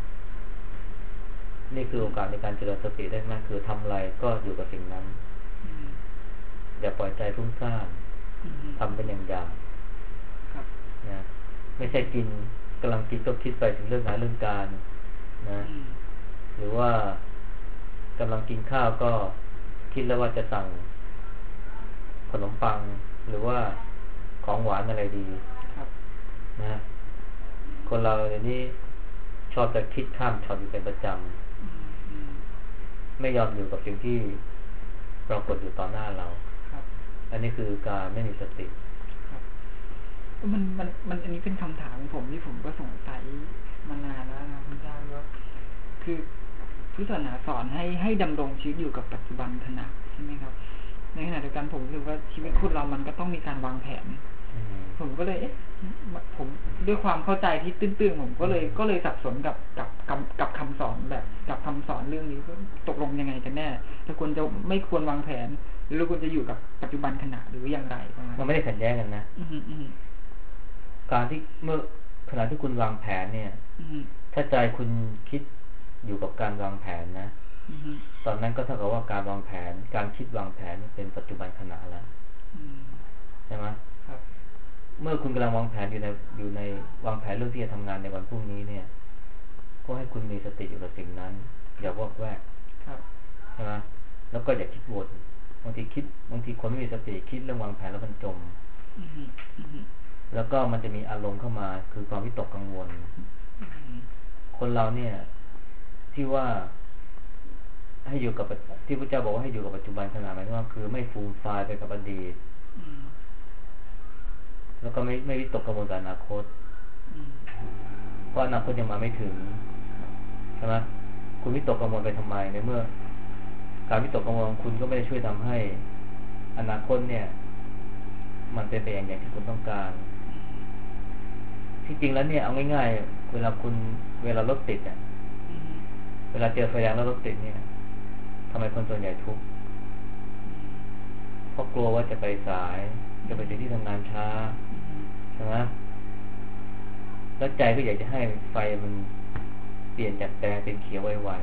นี่คือโอกาสในการเจริญสติได้มากคือทำอะไรก็อยู่กับสิ่งนั้นอย่าปล่อยใจฟุ้งซ่านทำเป็นอย่างๆนะไม่ใช่กำลังกินก็คิดไปถึงเรื่องงานเรื่องการนะหรือว่ากำลังกินข้าวก็คิดแล้วว่าจะสั่งขนมปังหรือว่าของหวานอะไรดีนะคนเราเดี๋ยวนี้ชอบจะคิดข้ามช็อตอยู่เป็นประจำไม่ยอมอยู่กับสิ่งที่ปรากฏอยู่ต่อหน้าเราอันนี้คือการไม่มีสติมันอันนี้เป็นคำถามของผมที่ผมก็สงสัยมานานแล้วนะคุณเจ้าว่าคือพุทธศาสนาสอนให้ดำรงชีวิตอยู่กับปัจจุบันขณะใช่ไหมครับในขณะเดียวกันผมรู้สึกว่าชีวิตคนเรามันก็ต้องมีการวางแผนผมก็เลยผมด้วยความเข้าใจที่ตื้นๆผมก็เลยสับสนกับคำสอนแบบกับคำสอนเรื่องนี้ตกลงยังไงกันแน่ถ้าควรจะไม่ควรวางแผนหรือควรจะอยู่กับปัจจุบันขณะหรืออย่างไรมันไม่ได้ขัดแย้งกันนะการที่เมื่อขณะที่คุณวางแผนเนี่ยถ้าใจคุณคิดอยู่กับการวางแผนนะตอนนั้นก็เท่ากับว่าการวางแผนการคิดวางแผนเป็นปัจจุบันขณะแล้วใช่ไหมเมื่อคุณกำลังวางแผนอยู่ในวางแผนเรื่องที่จะทำงานในวันพรุ่งนี้เนี่ยก็ให้คุณมีสติอยู่กับสิ่งนั้นอย่าวอกแวกใช่ไหมแล้วก็อย่าคิดวนบางทีคนไม่มีสติคิดเรื่องวางแผนแล้วมันจมแล้วก็มันจะมีอารมณ์เข้ามาคือความวิตกกังวลคนเราเนี่ยที่ว่าให้อยู่กับที่พระเจ้าบอกว่าให้อยู่กับปัจจุบันขณะหมายถึงว่าคือไม่ฟูมฟายไปกับอดีตแล้วก็ไม่วิตกกังวลกับอนาคตเพราะอนาคตยังมาไม่ถึงใช่ไหมคุณวิตกกังวลไปทำไมในเมื่อการวิตกกังวลของคุณก็ไม่ได้ช่วยทำให้อนาคตเนี่ยมันเป็นไปอย่างที่คุณต้องการที่จริงแล้วเนี่ยเอาง่ายๆเวลารถติดอ่ะเวลาเจอไฟแดงแล้วรถติดเนี่ยทำไมคนส่วนใหญ่ทุกข์เพราะกลัวว่าจะไปสายจะไปถึงที่ทำงานช้าใช่ไหมแล้วใจก็อยากจะให้ไฟมันเปลี่ยนจากแดงเป็นเขียวไว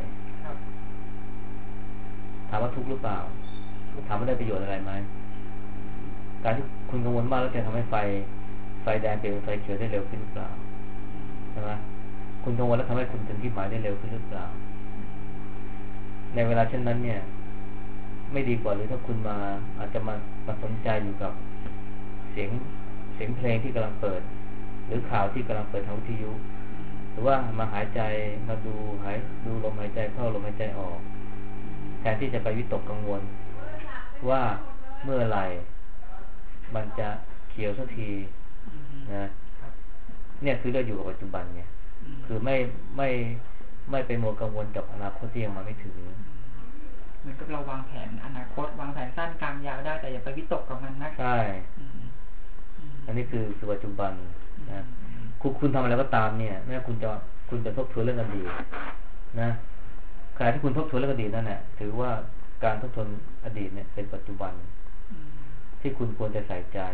ๆถามว่าทุกข์หรือเปล่าถามว่าได้ประโยชน์อะไรไหมการที่คุณกังวลมากแล้วจะทำให้ไฟแดงเปลี่ยนเป็นไฟเขียวได้เร็วขึ้นหรือเปล่าใช่ไหมคุณกังวลแล้วทำให้คุณถึงที่หมายได้เร็วขึ้นหรือเปล่าในเวลาเช่นนั้นเนี่ยไม่ดีกว่าหรือถ้าคุณอาจจะมาสนใจอยู่กับเสียงเพลงที่กำลังเปิดหรือข่าวที่กำลังเปิดทางวิทยุหรือว่ามาหายใจมาดูลมหายใจเข้าลมหายใจออกแทนที่จะไปวิตกกังวลว่าเมื่อไหร่มันจะเขียวสักทีนะเนี่ยคือเราอยู่กับปัจจุบันเนี่ยคือไม่ไปมัวกังวลกับอนาคตที่ยังมาไม่ถึงเหมือนกับเราวางแผนอนาคตวางแผนสั้นกลางยาวได้แต่อย่าไปวิตกกับมันนะใช่อันนี้คือปัจจุบันนะคุณทำอะไรก็ตามเนี่ยแม้คุณจะทบทวนเรื่องอดีตนะขณะที่คุณทบทวนเรื่องอดีตนั่นแหละถือว่าการทบทวนอดีตเนี่ยเป็นปัจจุบันที่คุณควรจะใส่ใจ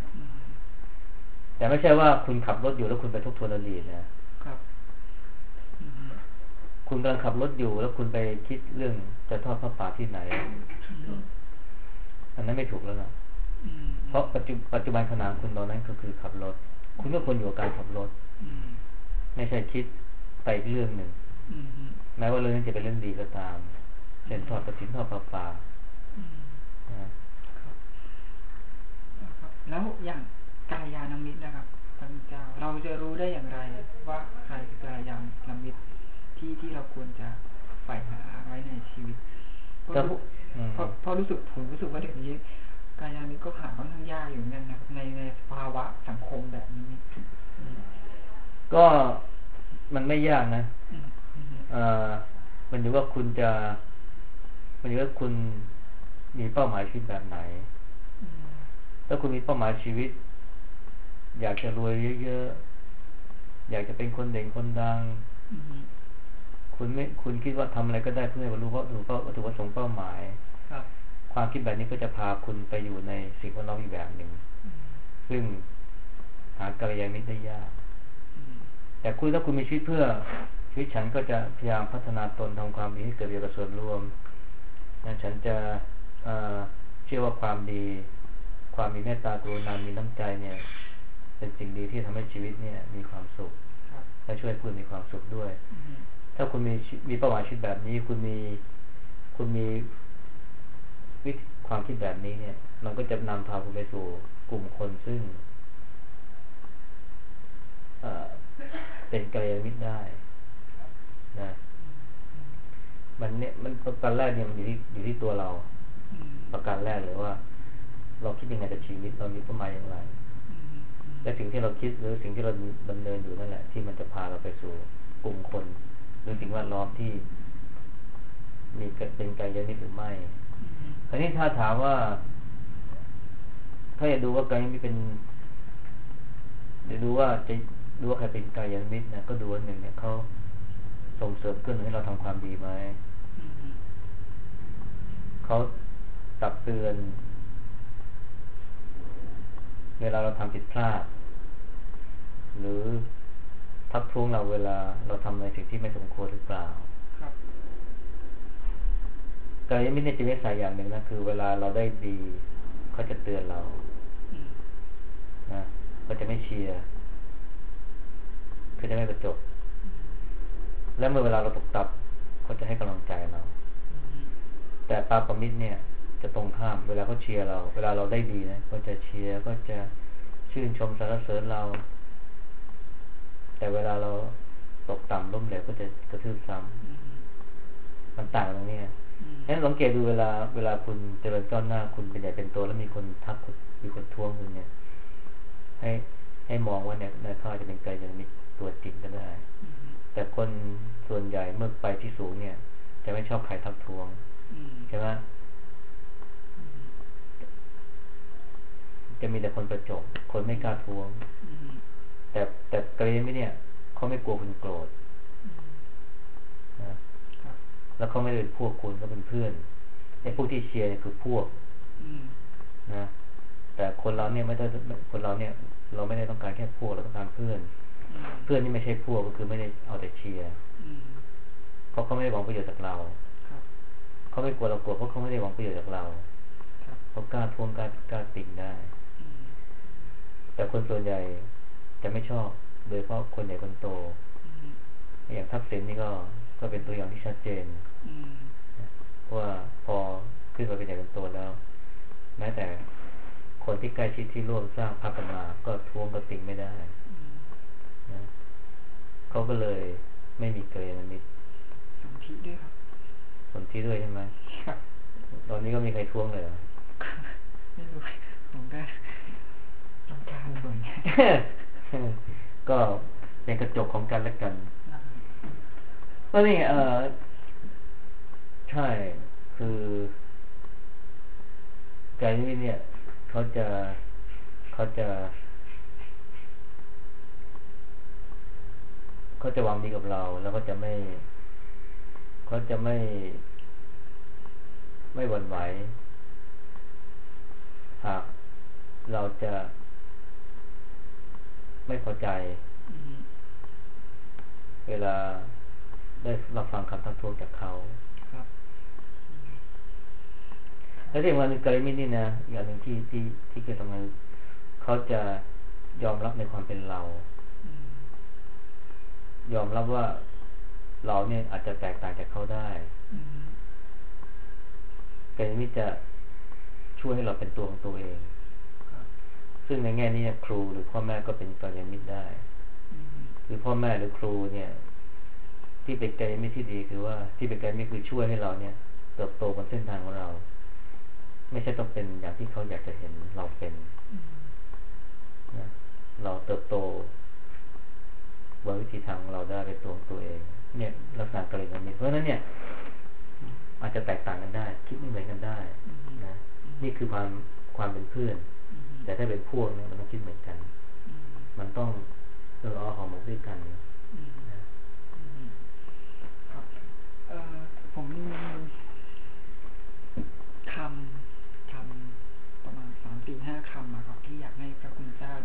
แต่ไม่ใช่ว่าคุณขับรถอยู่แล้วคุณไปทบทวนอดีตนะครับคุณกำลังขับรถอยู่แล้วคุณไปคิดเรื่องจะทอดผ้าป่าที่ไหนอันนั้นไม่ถูกแล้วนะเพราะปัจจุบันขณะคุณตอนนั้นก็คือขับรถคุณก็ควรอยู่กับการขับรถไม่ใช่คิดไปอีกเรื่องหนึ่งแม้ว่าเรื่องนั้นจะเป็นเรื่องดีก็ตามเช่นทอดกฐินทอดผ้าป่าแล้วอย่างกัลยาณมิตรนะครับพระเจ้าเราจะรู้ได้อย่างไรว่าใครคือกัลยาณมิตรที่เราควรจะใฝ่หาไว้ในชีวิตเพราะผมรู้สึกว่าเดี๋ยวนี้กัลยาณมิตรก็หาค่อนข้างยากอยู่เหมือนกันนะครับในภาวะสังคมแบบนี้ก็มันไม่ยากนะมันอยู่ว่าคุณมีเป้าหมายชีวิตแบบไหนถ้าคุณมีเป้าหมายชีวิตอยากจะรวยเยอะๆอยากจะเป็นคนเด่นคนดังคุณคิดว่าทำอะไรก็ได้เพื่อให้บรรลุวัตถุประสงค์เป้าหมายความคิดแบบนี้ก็จะพาคุณไปอยู่ในสิ่งแวดล้อมอีกแบบหนึ่งซึ่งหากัลยาณมิตรได้ยากแต่ถ้าคุณมีชีวิตเพื่อชีวิตฉันก็จะพยายามพัฒนาตนทำความดีให้เกิดประโยชน์กับส่วนรวมฉันจะเชื่อว่าความดีความมีเมตตากรุณามีน้ำใจเนี่ยเป็นสิ่งดีที่ทำให้ชีวิตเนี่ยมีความสุขและช่วยผู้อื่นมีความสุขด้วยถ้าคุณมีเป้าหมายชีวิตแบบนี้คุณมีวิธีความคิดแบบนี้เนี่ยมันก็จะนำพาคุณไปสู่กลุ่มคนซึ่งเป็นกัลยาณมิตรได้นะมันประการแรกเนี่ยมันอยู่ที่ตัวเราประการแรกเลยว่าเราคิดยังไงกับชีวิตเรามีเป้าหมายอย่างไรและสิ่งที่เราคิดหรือสิ่งที่เราดำเนินอยู่นั่นแหละที่มันจะพาเราไปสู่กลุ่มคนหรือสิ่งแวดล้อมที่มีเป็นกัลยาณมิตรหรือไม่คราวนี้ถ้าถามว่าถ้าอยากดูว่ากัลยาณมิตรเป็นจะดูว่าใครเป็นกัลยาณมิตรนะก็ดูว่าหนึ่งเนี่ยเขาส่งเสริมเกื้อหนุนให้เราทำความดีไหมเขาตักเตือนเวลาเราทำผิดพลาดหรือทักท้วงเราเวลาเราทำในสิ่งที่ไม่สมควรหรือเปล่ากัลยาณมิตรเนี่ยจะมีนิสัยอย่างหนึ่งนะคือเวลาเราได้ดีเขาจะเตือนเรานะเขาจะไม่เชียร์เขาจะไม่ประจบและเมื่อเวลาเราตกต่ำเขาจะให้กำลังใจเราแต่ปาปมิตรเนี่ยจะตรงข้ามเวลาเขาเชียร์เราเวลาเราได้ดีนะก็จะเชียร์ก็จะชื่นชมสรรเสริญเราแต่เวลาเราตกต่ำล้มเหลวก็จะกระทืบซ้ำมันต่างตรงนี้ฉะนั้นสังเกตดูเวลาคุณเจริญก้าวหน้าคุณเป็นใหญ่เป็นโตแล้วมีคนทักมีคนท้วงคุณเนี่ยให้มองว่าเนี่ยเขาจะเป็นกัลยาณมิตรตัวจริงก็ได้แต่คนส่วนใหญ่เมื่อไปที่สูงเนี่ยจะไม่ชอบใครทักท้วงใช่ไหมจะมีแต่คนประจบคนไม่กล้าท้วงแต่กัลยาณมิตรเนี่ยเขาไม่กลัวคุณโกรธนะแล้วเขาไม่ได้เป็นพวกคุณเขาเป็นเพื่อนไอ้พวกที่เชียร์เนี่ยคือพวกนะแต่คนเราเนี่ยไม่ได้คนเราเนี่ยเราไม่ได้ต้องการแค่พวกเราต้องการเพื่อนนี่ไม่ใช่พวกก็คือไม่ได้เอาแต่เชียร์เพราะเขาไม่ได้หวังประโยชน์จากเราเขาไม่กลัวเราโกรธเพราะเขาไม่ได้หวังประโยชน์จากเราเขากล้าทวงกล้าติ่งได้แต่คนส่วนใหญ่จะไม่ชอบโดยเฉพาะคนใหญ่คนโตอย่างทักษิณนี่ก็เป็นตัวอย่างที่ชัดเจนว่าพอขึ้นมาเป็นใหญ่เป็นโตแล้วแม้แต่คนที่ใกล้ชิดที่ร่วมสร้างพรรคกันมาก็ทวงกระติ่งไม่ได้นะเขาก็เลยไม่มีกัลยาณมิตรสนธิด้วยครับสนธิด้วยใช่ไหมครับตอนนี้ก็มีใครทวงเลยเหรอไม่รู้ผมก็ต้องการส่วนก็เป็นกระจกของกันและกันก็นี่ใช่คือการนี้เนี่ยเขาจะหวังดีกับเราแล้วก็จะไม่หวั่นไหวหากเราจะไม่พอใจเวลาได้รับฟังคำทักท้วงจากเขาแล้วที่มันกรณีนี่นะอย่างหนึ่งที่เกิดขึ้นเขาจะยอมรับในความเป็นเรายอมรับว่าเราเนี่ยอาจจะแตกต่างจากเขาได้กรณีจะช่วยให้เราเป็นตัวของตัวเองซึ่งในแง่นี้ครูหรือพ่อแม่ก็เป็นกัลยาณมิตรได้หรือพ่อแม่หรือครูเนี่ยที่เป็นกัลยาณมิตรที่ดีคือว่าที่เป็นกัลยาณมิตรคือช่วยให้เราเนี่ยเติบโตบนเส้นทางของเราไม่ใช่ต้องเป็นอย่างที่เขาอยากจะเห็นเราเป็นนะเราเติบโตบนวิธีทางของเราได้เป็นตัวของตัวเองเนี่ยลักษณะกัลยาณมิตรเพราะฉะนั้นเนี่ยอาจจะแตกต่างกันได้คิดไม่เหมือนกันได้นะนี่คือความเป็นเพื่อนแต่ถ้าเป็นพวกเนี่ยมันต้องคิดเหมือนกันมันต้องเอาหอมหมกด้วยกันครับผมมีคำประมาณ 3-5 คำครับที่อยากให้พระคุณเจ้า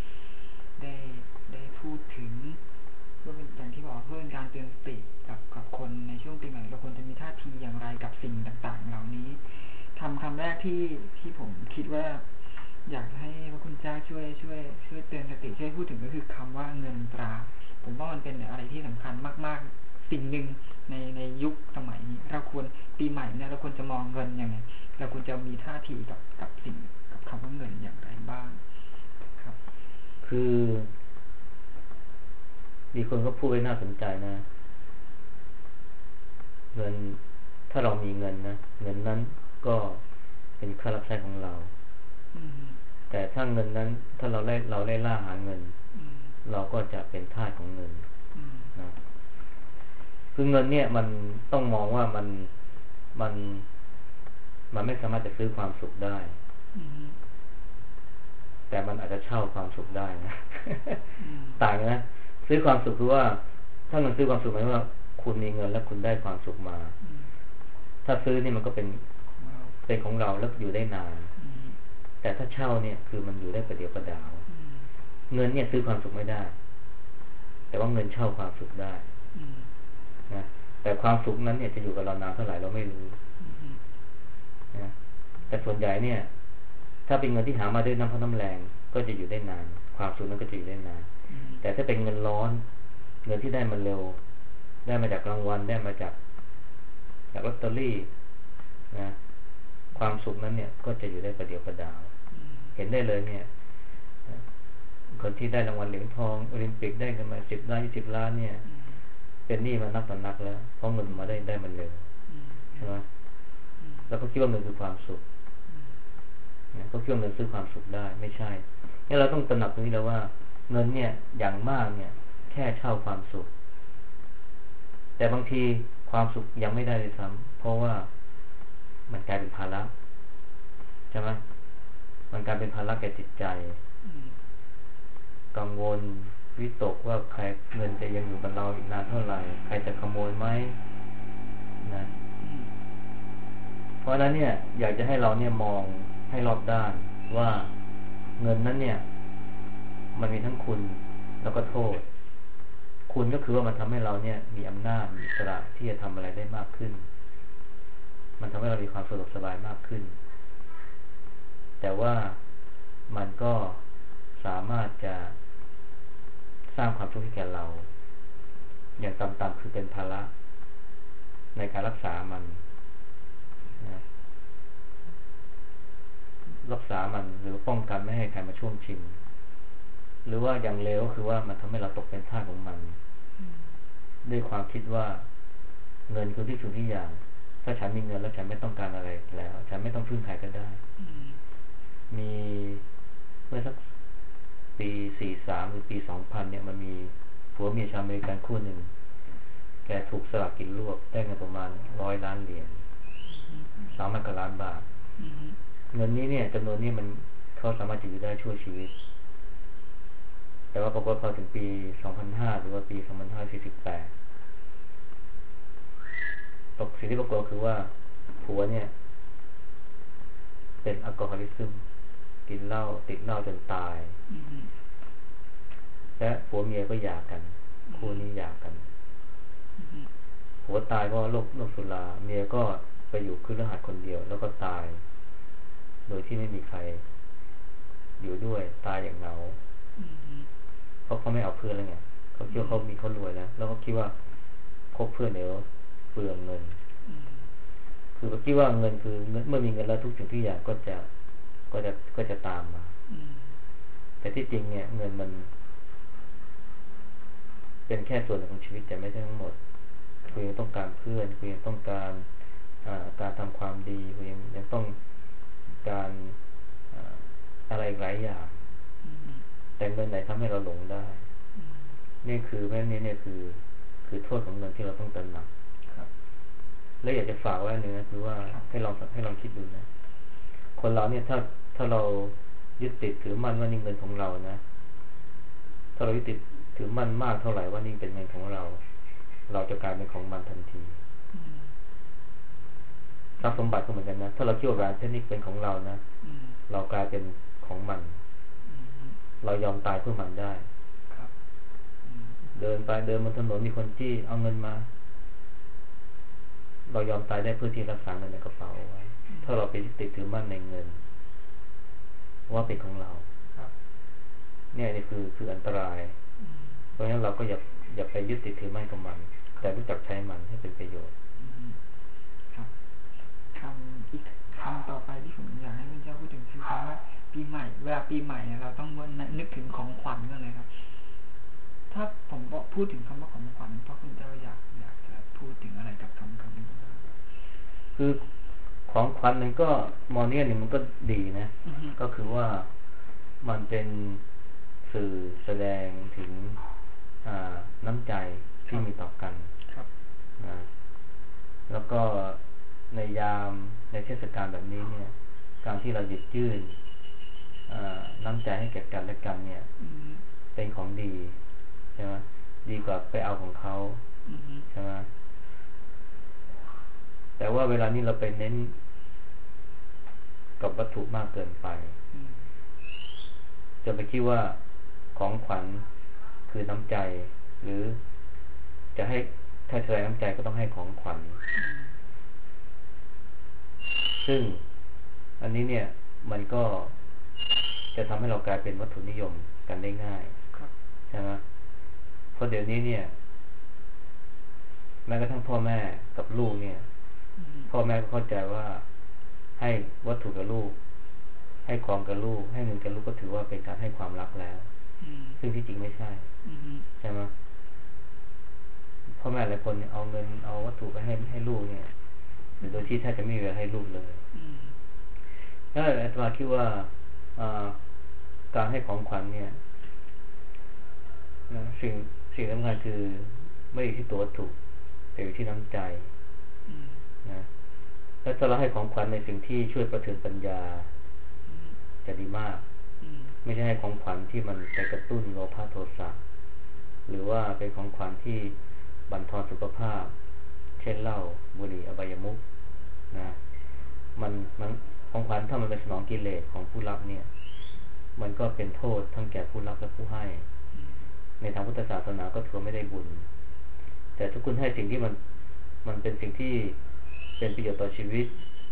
ได้พูดถึงเพื่อเป็นอย่างที่บอกเพื่อเป็นการเตือนสติกับคนในช่วงปีใหม่เราควรจะมีท่าทีอย่างไรกับสิ่งต่างๆเหล่านี้คำแรกที่ผมคิดว่าอยากให้พระคุณเจ้าช่วยเตือนสติช่วยพูดถึงก็คือคำว่าเงินตราผมว่ามันเป็นอะไรที่สำคัญมากๆสิ่งหนึ่งในยุคสมัยนี้เราควรปีใหม่เนี่ยเราควรจะมองเงินยังไงเราควรจะมีท่าทีกับสิ่งกับคำว่าเงินอย่างไรบ้างครับคือมีคนก็พูดไว้น่าสนใจนะเงินถ้าเรามีเงินนะเงินนั้นก็เป็นค่ารับใช้ของเราแต่ถ้าเงินนั้นถ้าเราได้ล่าหาเงินเราก็จะเป็นทาสของเงินนะคือเงินเนี่ยมันต้องมองว่ามันไม่สามารถจะซื้อความสุขได้แต่มันอาจจะเช่าความสุขได้นะต่างนะซื้อความสุขคือว่าถ้ามันซื้อความสุขหมายว่าคุณมีเงินแล้วคุณได้ความสุขมาถ้าซื้อนี่มันก็เป็นของเราแล้วอยู่ได้นานแต่ถ้าเช่าเนี่ยคือมันอยู่ได้ประเดี๋ยวประดาวเงินเนี่ยซื้อความสุขไม่ได้แต่ว่าเงินเช่าความสุขได้นะแต่ความสุขนั้นเนี่ยจะอยู่กับเรานานเท่าไหร่เราไม่รู้นะแต่ส่วนใหญ่เนี่ยถ้าเป็นเงินที่หามาด้วยน้ำพักน้ำแรงก็จะอยู่ได้นานความสุขนั้นก็จะอยู่ได้นานแต่ถ้าเป็นเงินร้อนเงินที่ได้มาเร็วได้มาจากรางวัลได้มาจากลอตเตอรี่นะความสุขนั้นเนี่ยก็จะอยู่ได้ประเดี๋ยวประดาวเห็นได้เลยเนี่ยคนที่ได้รางวัลเหรียญทองโอลิมปิกได้กันมา10 ล้าน 20 ล้านเนี่ยเป็นหนี้มานับต่อนับแล้วเพราะเงินมาได้มันเร็วใช่ไหมแล้วก็คิดว่าเงินคือความสุขเขาคิดว่าเงินซื้อความสุขได้ไม่ใช่เนี่ยเราต้องตระหนักตรงนี้แล้วว่าเงินเนี่ยอย่างมากเนี่ยแค่เช่าความสุขแต่บางทีความสุขยังไม่ได้เลยซ้ำเพราะว่ามันกลายเป็นภาระใช่ไหมมันกลายเป็นภาระแก่จิตใจกังวลวิตกว่าใครเงินจะยังอยู่กับเราอีกนานเท่าไหร่ใครจะขโมยไหมนะเพราะนั้นเนี่ยอยากจะให้เราเนี่ยมองให้รอบด้านว่าเงินนั้นเนี่ยมันมีทั้งคุณแล้วก็โทษคุณก็คือคือว่ามันทำให้เราเนี่ยมีอำนาจมีอิสระที่จะทำอะไรได้มากขึ้นมันทำให้เรามีความสะดวกสบายมากขึ้นแต่ว่ามันก็สามารถจะสร้างความทุกข์ให้แก่เราอย่างต่ำๆคือเป็นภาระในการรักษามันนะรักษามันหรือป้องกันไม่ให้ใครมาช่วงชิงหรือว่าอย่างเลวก็คือว่ามันทำให้เราตกเป็นทาสของมันด้วยความคิดว่าเงินคือที่สุดที่อย่างถ้าฉันมีเงินแล้วฉันไม่ต้องการอะไรแล้วฉันไม่ต้องพึ่งใครก็ได้มีเมื่อสักปี43หรือปี2000เนี่ยมันมีผัวเมียชาวอเมริกันคู่หนึ่งแกถูกสลากกินรวบได้เงินประมาณ100 ล้านเหรียญ300 กว่าล้านบาทเงินนี้เนี่ยจำนวนนี้มันเขาสามารถจะอยู่ได้ชั่วชีวิตแต่ว่าปรากฏพอถึงปี2005หรือว่าปี2548สิ่งที่ปรากฏคือว่าผัวเนี่ยเป็นแอลกอฮอลิซึมกินเหล้าติดเหล้าจนตายและผัวเมียก็หย่ากันคู่นี้หย่ากันผัวตายเพราะโรคสุราเมียก็ไปอยู่คฤหัสถ์คนเดียวแล้วก็ตายโดยที่ไม่มีใครอยู่ด้วยตายอย่างเหงาเพราะเขาไม่เอาเพื่อนแล้วไงเขาคิดว่าเขารวยแล้วก็คิดว่าคบเพื่อนเดี๋ยวเปลืองเงินคือเขาคิดว่าเงินคือเมื่อมีเงินแล้วทุกสิ่งทุกอย่างก็จะตามมาแต่ที่จริงเนี่ยเงินมันเป็นแค่ส่วนหนึ่งของชีวิตแต่ไม่ใช่ทั้งหมดคุณยังต้องการเพื่อนคุณยังต้องการการทำความดีคุณยังต้องการอะไรหลายอย่างแต่เงินไหนทำให้เราหลงได้นี่คือแม่นี่คือโทษของเงินที่เราต้องตระหนักและอยากจะฝากไว้หนึ่งนะคือว่าให้ลองคิดดูนะคนเราเนี่ยถ้าเรายึดติดถือมั่นว่านี่เงินของเรานะถ้าเรายึดติดถือมั่นมากเท่าไหร่ว่านี่เป็นเงินของเราจะกลายเป็นของมันทันทีทรัพย์สมบัติก็เหมือนกันนะถ้าเราคิดว่าแหวนเพชรนี่เป็นของเรานะเรากลายเป็นของมันเรายอมตายเพื่อมันได้เดินบนถนนมีคนจี้เอาเงินมาเรายอมตายได้เพื่อที่รักษาเงินในกระเป๋าไว้ถ้าเราไปยึดติดถือมั่นในเงินว่าเป็นของเราเนี่ยนี่คืออันตรายเพราะฉะนั้นเราก็อย่าไปยึดติดถือมั่นกับมันแต่รู้จักใช้มันให้เป็นประโยชน์ครับคำต่อไปที่ผมอยากให้คุณเจ้าพูดถึงคือคำว่าปีใหม่เวลาปีใหม่เนี่ยเราต้องนึกถึงของขวัญกันเลยครับถ้าผมพูดถึงคำว่าของขวัญเพราะคุณเจ้าอยากจะพูดถึงอะไรกับคำนี้คือของขวัญมันก็มอเนี่ยมันก็ดีนะก็คือว่ามันเป็นสื่อแสดงถึงน้ำใจที่มีต่อกันนะแล้วก็ในเทศกาลแบบนี้เนี่ยการที่เราหยิบยื่นน้ำใจให้แก่กันและกันเนี่ยเป็นของดีใช่ไหมดีกว่าไปเอาของเขาใช่ไหมแต่ว่าเวลานี้เราไปเน้นกับวัตถุมากเกินไปจะไปคิดว่าของขวัญคือน้ำใจหรือจะให้ถ้าแสดงน้ำใจก็ต้องให้ของขวัญซึ่งอันนี้เนี่ยมันก็จะทำให้เรากลายเป็นวัตถุนิยมกันได้ง่ายใช่ไหมเพราะเดี๋ยวนี้เนี่ยแม้กระทั่งพ่อแม่กับลูกเนี่ยพ่อแม่ก็เข้าใจว่าให้วัตถุกับลูกให้ของกับลูกให้เงินกับลูกก็ถือว่าเป็นการให้ความรักแล้วซึ่งที่จริงไม่ใช่ใช่ไหมพ่อแม่หลายคนเนี่ยเอาเงินเอาวัตถุไปให้ลูกเนี่ยโดยที่แทบจะไม่มีเวลาให้ลูกเลยแล้วอาตมาคิดว่าการให้ของขวัญเนี่ยสิ่งสำคัญคือไม่อยู่ที่ตัววัตถุแต่อยู่ที่น้ำใจนะแล้วถ้าเราให้ของขวัญในสิ่งที่ช่วยประเทืองปัญญาจะดีมากไม่ใช่ให้ของขวัญที่มันไปกระตุ้นโลภะโทสะหรือว่าเป็นของขวัญที่บั่นทอนสุขภาพเช่นเหล้าบุหรี่อบายมุขนะมันของขวัญถ้ามันเป็นสนองกิเลสของผู้รับเนี่ยมันก็เป็นโทษทั้งแก่ผู้รับและผู้ให้ในทางพุทธศาสนาก็ถือไม่ได้บุญาคุณให้สิ่งที่มันเป็นสิ่งที่เป็นประโยชน์ต่อชีวิต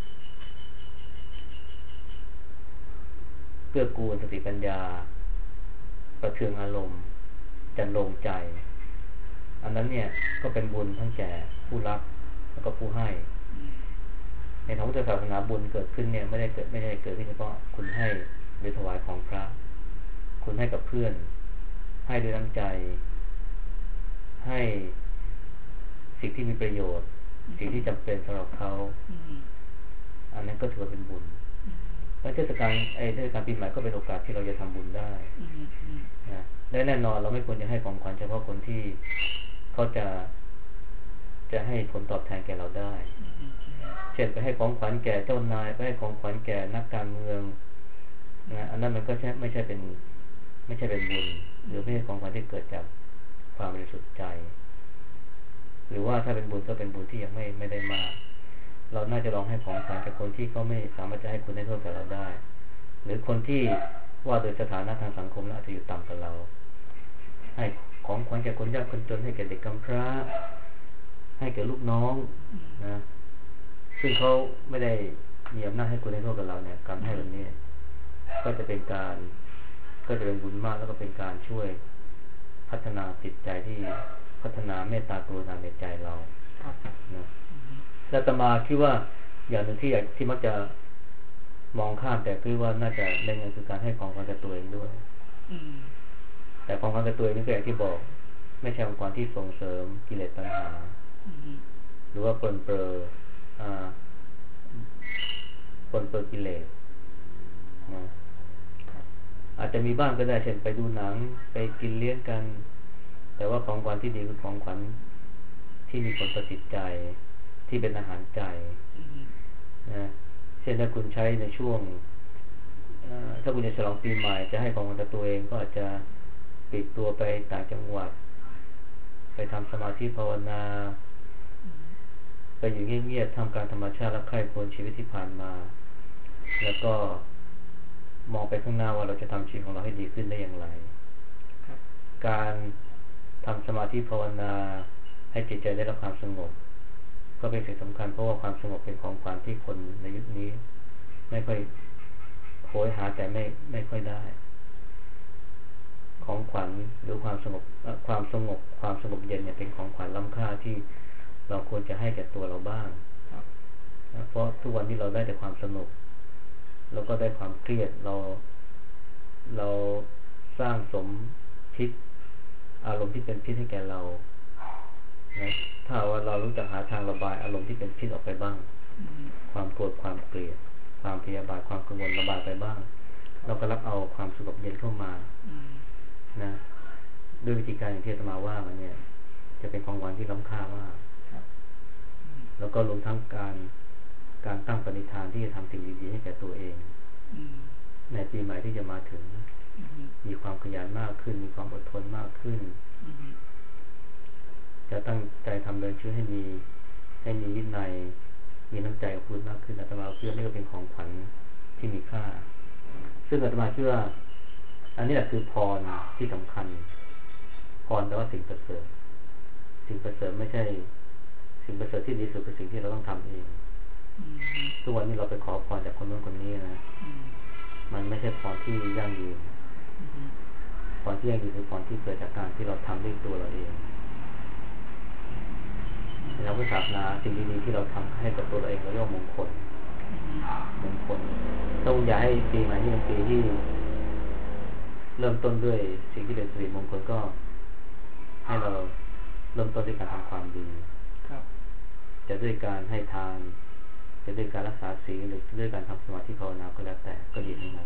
เพื่อกูลสติปัญญาประเทืองอารมณ์จันโลงใจอันนั้นเนี่ยก็เป็นบุญทั้งแก่ผู้รับแล้วก็ผู้ให้ในทางพุทธศาสนาบุญเกิดขึ้นเนี่ยไม่ได้เกิดขึ้นเฉพาะคุณให้หรือถวายของพระคุณให้กับเพื่อนให้ด้วยน้ำใจให้สิ่งที่มีประโยชน์สิ่งที่จำเป็นสำหรับเขาอันนั้นก็ถือว่าเป็นบุญแล้วเทศกาลปีใหม่ก็เป็นโอกาสที่เราจะทำบุญได้นะและแน่นอนเราไม่ควรจะให้ของขวัญเฉพาะคนที่เขาจะให้ผลตอบแทนแก่เราได้เช่นไปให้ของขวัญแก่เจ้านายไปให้ของขวัญแก่นักการเมืองนะอันนั้นมันก็ไม่ใช่เป็นบุญหรือไม่ใช่ของขวัญที่เกิดจากความบริสุทธิ์ใจหรือว่าถ้าเป็นบุญก็เป็นบุญที่ยังไม่ได้มากเราน่าจะลองให้ของขวัญกับคนที่เขาไม่สามารถจะให้คุณได้เท่ากับเราได้หรือคนที่ว่าโดยสถานะทางสังคมแล้วอาจจะอยู่ต่ำกว่าเราให้ของขวัญแก่คนยากคนจนให้แก่เด็กกำพร้าให้แก่ลูกน้องนะซึ่งเขาไม่ได้มีอำนาจให้คุณได้เท่ากับเราเนี่ยการให้แบบนี้ก็จะเป็นบุญมากแล้วก็เป็นการช่วยพัฒนาจิตใจที่พัฒนาเมตตากรุณาในใจเรานะและอาตมาคิดว่าอย่างหนึ่งที่มักจะมองข้ามแต่คือว่าน่าจะเล่นกันคือการให้ของขวัญกับตัวเองด้วยแต่ของขวัญกับตัวเองนี่ก็อย่างที่บอกไม่ใช่ของขวัญที่ส่งเสริมกิเลสตัณหาหรือว่าปลนเปลือกิเลสนะอาจจะมีบ้างก็ได้เช่นไปดูหนังไปกินเลี้ยงกันแต่ว่าของขวัญที่ดีคือของขวัญที่มีผลต่อจิตใจที่เป็นอาหารใจนะเช่นถ้าคุณใช้ในช่วงถ้าคุณจะฉลองปีใหม่จะให้ของขวัญกับตัวเองก็อาจจะปลีกตัวไปต่างจังหวัดไปทำสมาธิภาวนาไปอยู่เงียบๆทำการธรรมชาติและใคร่ครวญชีวิตที่ผ่านมาแล้วก็มองไปข้างหน้าว่าเราจะทำชีวิตของเราให้ดีขึ้นได้อย่างไรการทำสมาธิภาวนาให้จิตใจได้รับความสงบก็เป็นสิ่งสำคัญเพราะว่าความสงบเป็นของขวัญที่คนในยุคนี้ไม่ค่อยโหยหาแต่ไม่ค่อยได้ของขวัญหรือความสงบเย็นเนี่ยเป็นของขวัญล้ำค่าที่เราควรจะให้แก่ตัวเราบ้างเพราะทุกวันนี้เราได้แต่ความสนุกแล้วก็ได้ความเครียดเราสร้างสมพิษอารมณ์ที่เป็นพิษให้แก่เรานะถ้าว่าเรารู้จักหาทางระบายอารมณ์ที่เป็นพิษออกไปบ้างความโกรธความเกลียดความพยาบาทความกังวลระบายไปบ้างเราก็รับเอาความสงบเย็นเข้ามานะด้วยวิธีการอย่างที่อาตมาว่ามันเนี่ยจะเป็นของขวัญที่ล้ำค่ามากแล้วก็รวมทั้งการตั้งปณิธานที่จะทำสิ่งดีๆให้แก่ตัวเองในปีใหม่ที่จะมาถึงมีความขยันมากขึ้นมีความอดทนมากขึ้นจะตั้งใจทำเลยชีวิตให้มีวินัยมีน้ำใจกับผู้อื่นมากขึ้นอาตมาเชื่อนี่ก็เป็นของขวัญที่มีค่าซึ่งอาตมาเชื่ออันนี้แหละคือพรที่สำคัญพรแปลว่าสิ่งประเสริฐไม่ใช่สิ่งประเสริฐที่ดีสุดคือสิ่งที่เราต้องทำเองทุกวันนี้เราไปขอพรจากคนนู้นคนนี้นะมันไม่ใช่พรที่ยั่งยืนพรที่ยั่งยืนคือพรที่เกิดจากการที่เราทำด้วยตัวเราเองเราก็ศาสนาสิ่งดีๆที่เราทำให้กับตัวเราเองเราเรียกว่ามงคลต้องอยากให้ปีใหม่นี้เป็นปีที่เริ่มต้นด้วยสิ่งที่เป็นสิริมงคลก็ให้เราเริ่มต้นด้วยการทำความดีจะด้วยการให้ทานจะด้วยการรักษาศีลหรือด้วยการทำสมาธิภาวนาก็แล้วแต่ก็ดีทั้งนั้น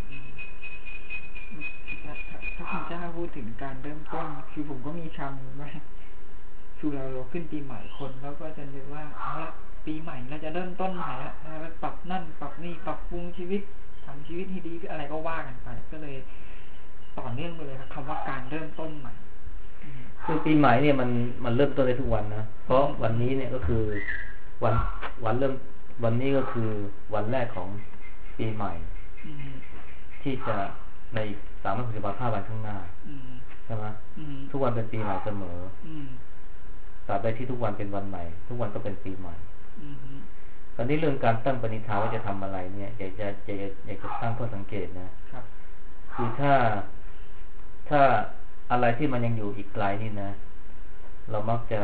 ถ้าคุณเจ้าพูดถึงการเริ่มต้นคือผมก็มีคำว่าคือเราขึ้นปีใหม่คนแล้วก็จะนึกว่าปีใหม่เราจะเริ่มต้นใหม่แล้วปรับนั่นปรับนี่ปรับปรุงชีวิตทำชีวิตให้ดีอะไรก็ว่ากันไปก็เลยต่อเนื่องไปเลยครับคำว่าการเริ่มต้นใหม่คือปีใหม่เนี่ยมันเริ่มต้นได้ทุกวันนะเพราะวันนี้เนี่ยก็คือวันเริ่มวันนี้ก็คือวันแรกของปีใหม่ที่จะใน365 วันข้างหน้าใช่ไหมทุกวันเป็นปีใหม่เสมอตราบใดที่ทุกวันเป็นวันใหม่ทุกวันก็เป็นปีใหม่ตอนนี้เรื่องการตั้งปณิธานว่าจะทำอะไรเนี่ยอยากจะตั้งข้อสังเกตนะครับคือถ้าอะไรที่มันยังอยู่อีกไกลนี่นะเรามักจะ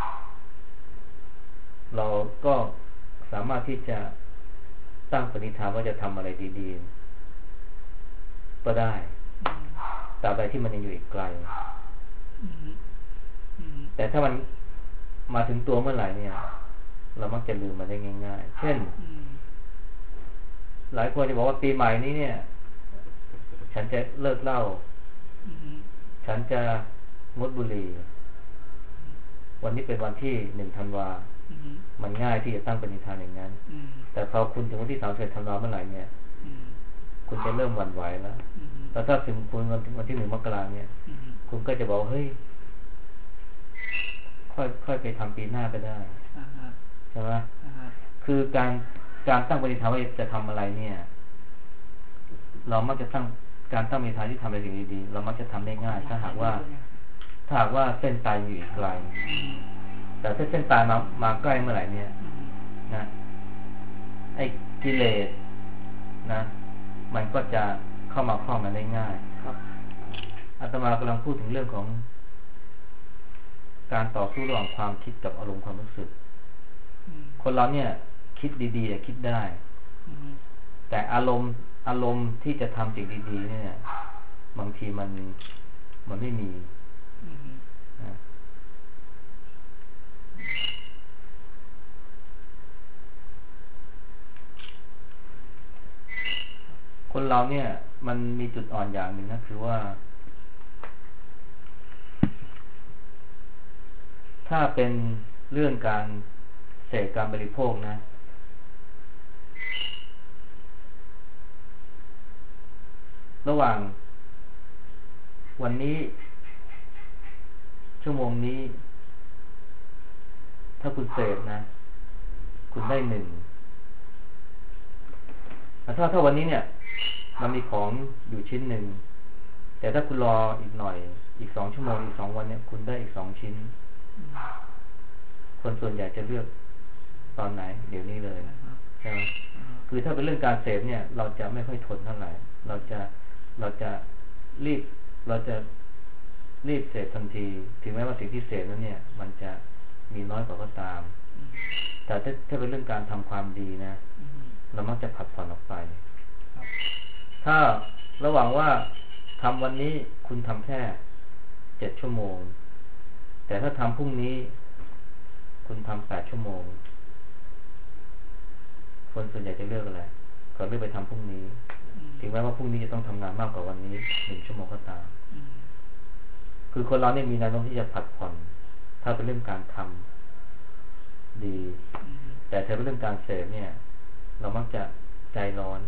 เราก็สามารถที่จะตั้งปณิธานว่าจะทำอะไรดีๆก็ได้ตราบใดที่มันยังอยู่อีกไกลแต่ถ้ามันมาถึงตัวเมื่อไหร่เนี่ยเรามักจะลืมมันได้ง่ายๆเช่นหลายคนจะบอกว่าปีใหม่นี้เนี่ยฉันจะเลิกเหล้าฉันจะงดบุหรี่วันนี้เป็นวันที่1 ธันวามันง่ายที่จะตั้งปณิธานอย่างนั้นแต่พอคุณถึงวันที่31 ธันวาเมื่อไหร่เนี่ยคุณจะเริ่มหวั่นไหวแล้วแล้วถ้าถึงคุณวันที่ 1 มกราเนี่ยคุณก็จะบอกเฮ้ยค่อยไปทำปีหน้าก็ได้ใช่ไหมคือการตั้งปณิธานว่าจะทำอะไรเนี่ยเรามักจะการตั้งปณิธานที่ทำอะไรสิ่งดีๆเรามักจะทำได้ง่ายถ้าหากว่าเส้นตายอยู่ไกลแต่ถ้าเส้นตายมาใกล้เมื่อไหร่เนี่ยนะไอ้กิเลสนะมันก็จะเข้ามาคล้องกันได้ง่ายอาตมากำลังพูดถึงเรื่องของการต่อสู้ระหว่างความคิดกับอารมณ์ความรู้สึกคนเราเนี่ยคิดดีๆแต่คิดได้แต่อารมณ์ที่จะทำสิ่งดีๆเนี่ยบางทีมันไม่มีคนเราเนี่ยมันมีจุดอ่อนอย่างหนึ่งนะคือว่าถ้าเป็นเรื่องการเสพการบริโภคนะระหว่างวันนี้ชั่วโมงนี้ถ้าคุณเสพนะคุณได้1แต่ถ้าวันนี้เนี่ยมันมีของอยู่ชิ้นหนึ่งแต่ถ้าคุณรออีกหน่อยอีก2 ชั่วโมงอีก2 วันเนี่ยคุณได้อีก2 ชิ้นคนส่วนใหญ่จะเลือกตอนไหนเดี๋ยวนี้เลยใช่ไหมคือถ้าเป็นเรื่องการเสพเนี่ยเราจะไม่ค่อยทนเท่าไหร่เราจะรีบเสพทันทีถึงแม้ว่าสิ่งที่เสพนั้นเนี่ยมันจะมีน้อยกว่าก็ตามแต่ถ้าเป็นเรื่องการทำความดีนะเรามักจะผัดผ่อนออกไปถ้าระหว่างว่าทำวันนี้คุณทำแค่7 ชั่วโมงแต่ถ้าทำพรุ่งนี้คุณทำ8 ชั่วโมงคนส่วนใหญ่จะเลือกอะไรก็เลือกไปทำพรุ่งนี้ถึงแม้ว่าพรุ่งนี้จะต้องทำงานมากกว่าวันนี้1 ชั่วโมงก็ตามคือคนเราเนี่ยมีแนวโน้มที่จะผัดผ่อนถ้าเป็นเรื่องการทำดีแต่ถ้าเป็นเรื่องการเสพเนี่ยเรามักจะใจร้อน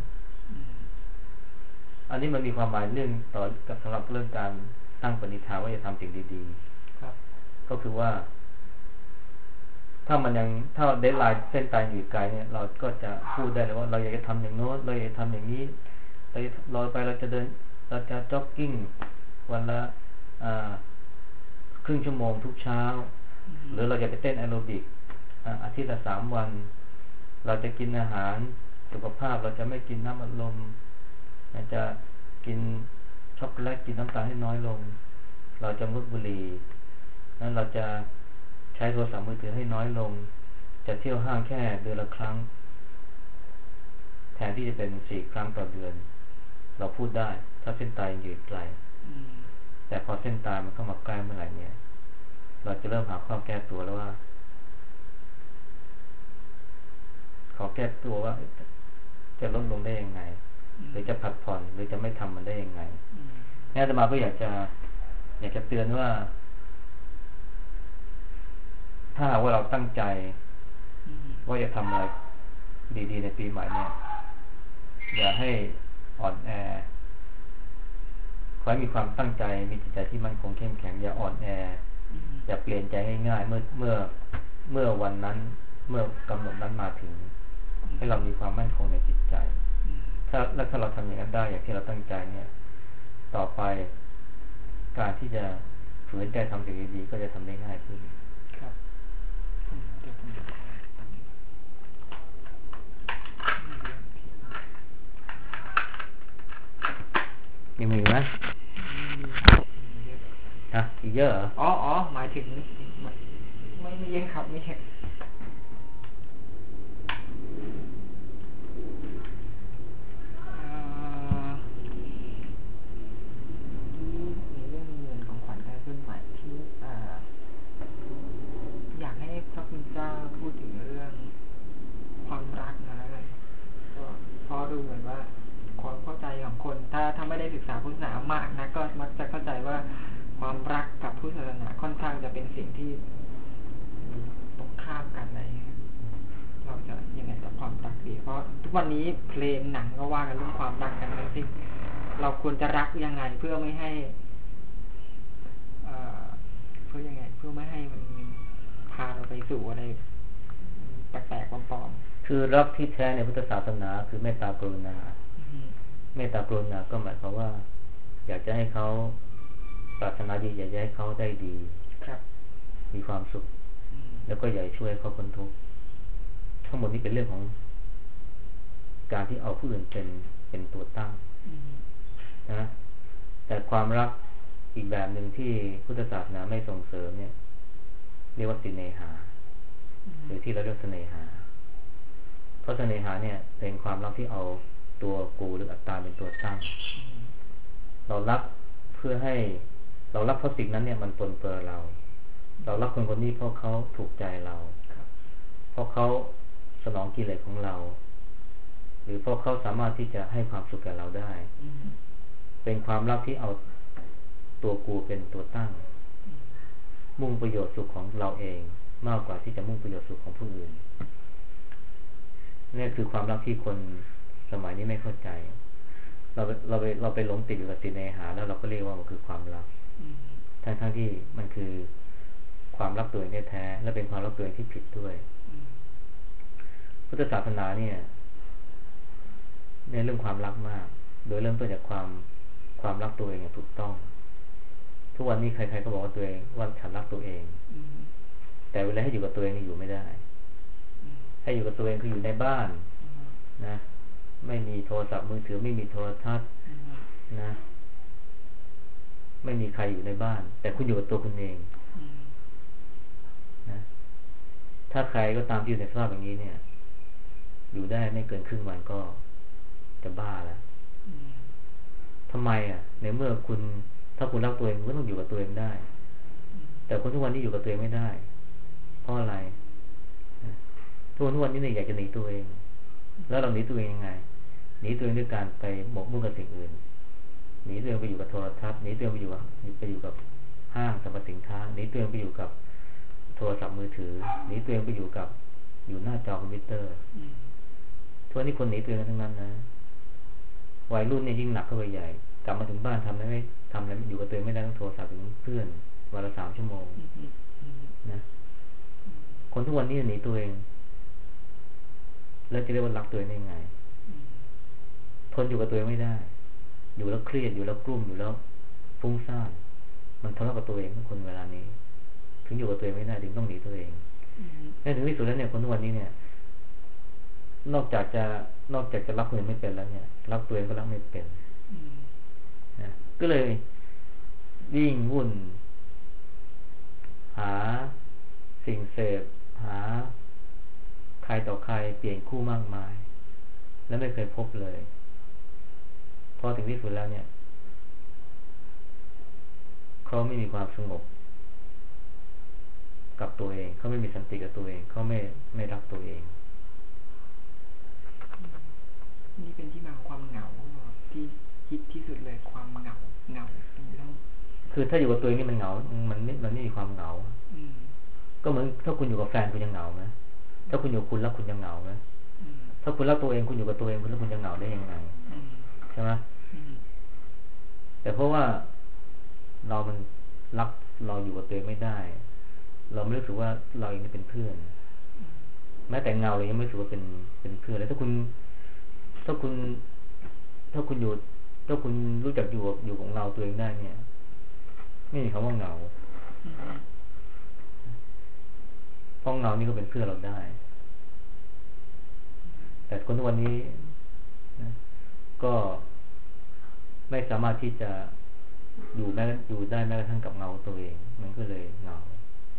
อันนี้มันมีความหมายเรื่องต่อสำหรับเรื่องการตั้งปณิธานว่าจะทำสิ่งดีๆก็คือว่าถ้าเดดไลน์เส้นตายอยู่ไกลเนี่ยเราก็จะพูดได้เลยว่าเราอยากจะทำอย่างโน้นเราอยากจะทำอย่างนี้เราจะเดินเราจะจ็อกกิ้งวันละครึ่งชั่วโมงทุกเช้าหรือเราจะไปเต้นแอโรบิกอาทิตย์ละ3 วันเราจะกินอาหารสุขภาพเราจะไม่กินน้ำอัดลมจะกินช็อกโกแลตกินน้ำตาลให้น้อยลงเราจะงดบุหรี่นั้นเราจะใช้โทรศัพท์มือถือให้น้อยลงจะเที่ยวห้างแค่เดือนละครั้งแทนที่จะเป็น4 ครั้งต่อเดือนเราพูดได้ถ้าเส้นตายอยู่ไกลแต่พอเส้นตายมันเข้ามาใกล้เมื่อไหร่เนี่ยเราจะเริ่มหาข้อแก้ตัวแล้วว่าขอแก้ตัวว่าจะลดลงได้ยังไงหรือจะผัดผ่อนหรือจะไม่ทำมันได้ยังไงอาตมาก็อยากจะเตือนว่าถ้าว่าเราตั้งใจว่าจะทำอะไรดีๆในปีใหม่เนี่ยอย่าให้อ่อนแอขอให้มีความตั้งใจมีจิตใจที่มั่นคงเข้มแข็งอย่าอ่อนแออย่าเปลี่ยนใจง่ายๆเมื่อวันนั้นเมื่อกำหนดนั้นมาถึงให้เรามีความมั่นคงในจิตใจถ้าเราทำอย่างนั้นได้อย่างที่เราตั้งใจเนี่ยต่อไปการที่จะฝืนใจทำสิ่งดีๆก็จะทำได้ง่ายขึ้นยังมีไหมอีกเยอะเหรออ๋อหมายถึงไม่เยอะครับไม่เยอะในเรื่องเงินของขวัญการรุ่นใหม่ที่อยากให้พระคุณเจ้าพูดถึงเรื่องความรักนะแล้วกันก็พอดูเหมือนว่าความเข้าใจของคนถ้าไม่ได้ศึกษาพุทธศาสนามากนะก็มักจะเข้าใจว่าความรักกับพุทธศาสนาค่อนข้างจะเป็นสิ่งที่ตรงข้ามกันอะไรเราจะยังไงกับความรักดีเพราะทุกวันนี้เพลงหนังก็ว่ากันเรื่องความรักกันทั้งสิ้นเราควรจะรักยังไงเพื่อไม่ให้เพื่อยังไงเพื่อไม่ให้มันพาเราไปสู่อะไรแปลกๆปลอมๆคือรักที่แท้ในพุทธศาสนาคือเมตตากรุณาเมตตากรุณาก็หมายความว่าอยากจะให้เขาปรารถนาดีอยากจะให้เขาได้ดีมีความสุขแล้วก็อยากช่วยเขาพ้นทุกข์ทั้งหมดนี้เป็นเรื่องของการที่เอาผู้อื่นเป็นตัวตั้งนะแต่ความรักอีกแบบหนึ่งที่พุทธศาสนาไม่ส่งเสริมเนี่ยเรียกว่าสิเนหาหรือที่เราเรียกเสน่หาเพราะเสน่หาเนี่ยเป็นความรักที่เอาตัวกูหรืออัตตาเป็นตัวตั้งเรารักเพื่อให้เรารักเพราะสิ่งนั้นเนี่ยมันปนเปื้อนเรารักคนคนนี้เพราะเขาถูกใจเราเพราะเขาสนองกิเลสของเราหรือเพราะเขาสามารถที่จะให้ความสุขแก่เราได้เป็นความรักที่เอาตัวกูเป็นตัวตั้งมุ่งประโยชน์สุขของเราเองมากกว่าที่จะมุ่งประโยชน์สุขของผู้อื่นนี่คือความรักที่คนสมัยนี้ไม่เข้าใจเราไปหลงติดอยู่กับสิเนหาแล้วเราก็เรียกว่ามันคือความรักทั้งที่มันคือความรักตัวเองแท้ๆและเป็นความรักตัวเองที่ผิดด้วยพุทธศาสนาเนี่ยในเรื่องความรักมากโดยเริ่มต้นจากความรักตัวเองอย่างถูกต้องทุกวันนี้ใครๆก็บอกว่าตัวเองว่าฉันรักตัวเองแต่เวลาให้อยู่กับตัวเองนี่อยู่ไม่ได้ให้อยู่กับตัวเองคืออยู่ในบ้านนะไม่มีโทรศัพท์มือถือไม่มีโทรทัศน์นะไม่มีใครอยู่ในบ้านแต่คุณอยู่กับตัวคุณเองนะถ้าใครก็ตามที่อยู่ในสภาพอย่างนี้เนี่ยอยู่ได้ไม่เกินครึ่งวันก็จะบ้าแล้วทำไมในเมื่อคุณถ้าคุณรักตัวเองคุณก็ต้องอยู่กับตัวเองได้แต่คนทุกวันนี้อยู่กับตัวเองไม่ได้เพราะอะไรทุกวันนี้เนี่ยอยากจะหนีตัวเองแล้วเราหนีตัวเองยังไงหนีตัวเองด้วยการไปหมกมุ่นกับสิ่งอื่นหนีตัวเองไปอยู่กับโทรทัศน์หนีตัวเองไปอยู่กับห้างสรรพสินค้าหนีตัวเองไปอยู่กับโทรศัพท์มือถือหนีตัวเองไปอยู่หน้าจอคอมพิวเตอร์ทุกวันนี้คนหนีตัวเองทั้งนั้นนะวัยรุ่นเนี่ยยิ่งหนักเข้าไปใหญ่กลับมาถึงบ้านทำอะไรอยู่กับตัวเองไม่ได้ต้องโทรศัพท์ถึงเพื่อนวันละ3 ชั่วโมงนะคนทุกวันนี้หนีตัวเองแล้วจะเรียกว่ารักตัวเองได้ยังไงทนอยู่กับตัวเองไม่ได้อยู่แล้วเครียดอยู่แล้วกลุ้มอยู่แล้วฟุ้งซ่านมันทะเลาะกับตัวเองทุกคนเวลานี้ถึงอยู่กับตัวเองไม่ได้ถึงต้องหนีตัวเองแต่ถึงที่สุดแล้วเนี่ยคนทุกวันนี้เนี่ยนอกจากจะรักตัวเองไม่เป็นแล้วเนี่ยรักตัวเองก็รักไม่เป็นนะก็เลยวิ่งวุ่นหาสิ่งเสพหาใครต่อใครเปลี่ยนคู่มากมายแล้วไม่เคยพบเลยพอถึงที่สุดแล้วเนี่ยเขาไม่มีความสงบกับตัวเองเขาไม่มีสันติกับตัวเองเขาไม่รักตัวเองนี่เป็นที่มาของความเหงาที่ฮิตที่สุดเลยความเหงาคือถ้าอยู่กับตัวเองนี่มันเหงามันไม่มีความเหงาก็เหมือนถ้าคุณอยู่กับแฟนคุณยังเหงาไหมถ้าคุณอยู่กับคุณแล้วคุณยังเหงาไหมถ้าคุณรักตัวเองคุณอยู่กับตัวเองคุณแล้วคุณจะเหงาได้ยังไงใช่ไหมแต่เพราะว่ามันรักเราอยู่กับตัวเองไม่ได้เราไม่รู้สึกว่าเราเองนี่เป็นเพื่อนแม้แต่เงาเรายังไม่รู้สึกว่าเป็นเพื่อนแล้วถ้าคุณรู้จักอยู่ของเราตัวเองได้เนี่ยไม่มีคำว่าเหงาเพราะเงานี่ก็เป็นเพื่อนเราได้แต่คนทุกวันนี้นะก็ไม่สามารถที่จะอยู่ได้แม้กระทั่งกับเงาตัวเองมันก็เลยเหงา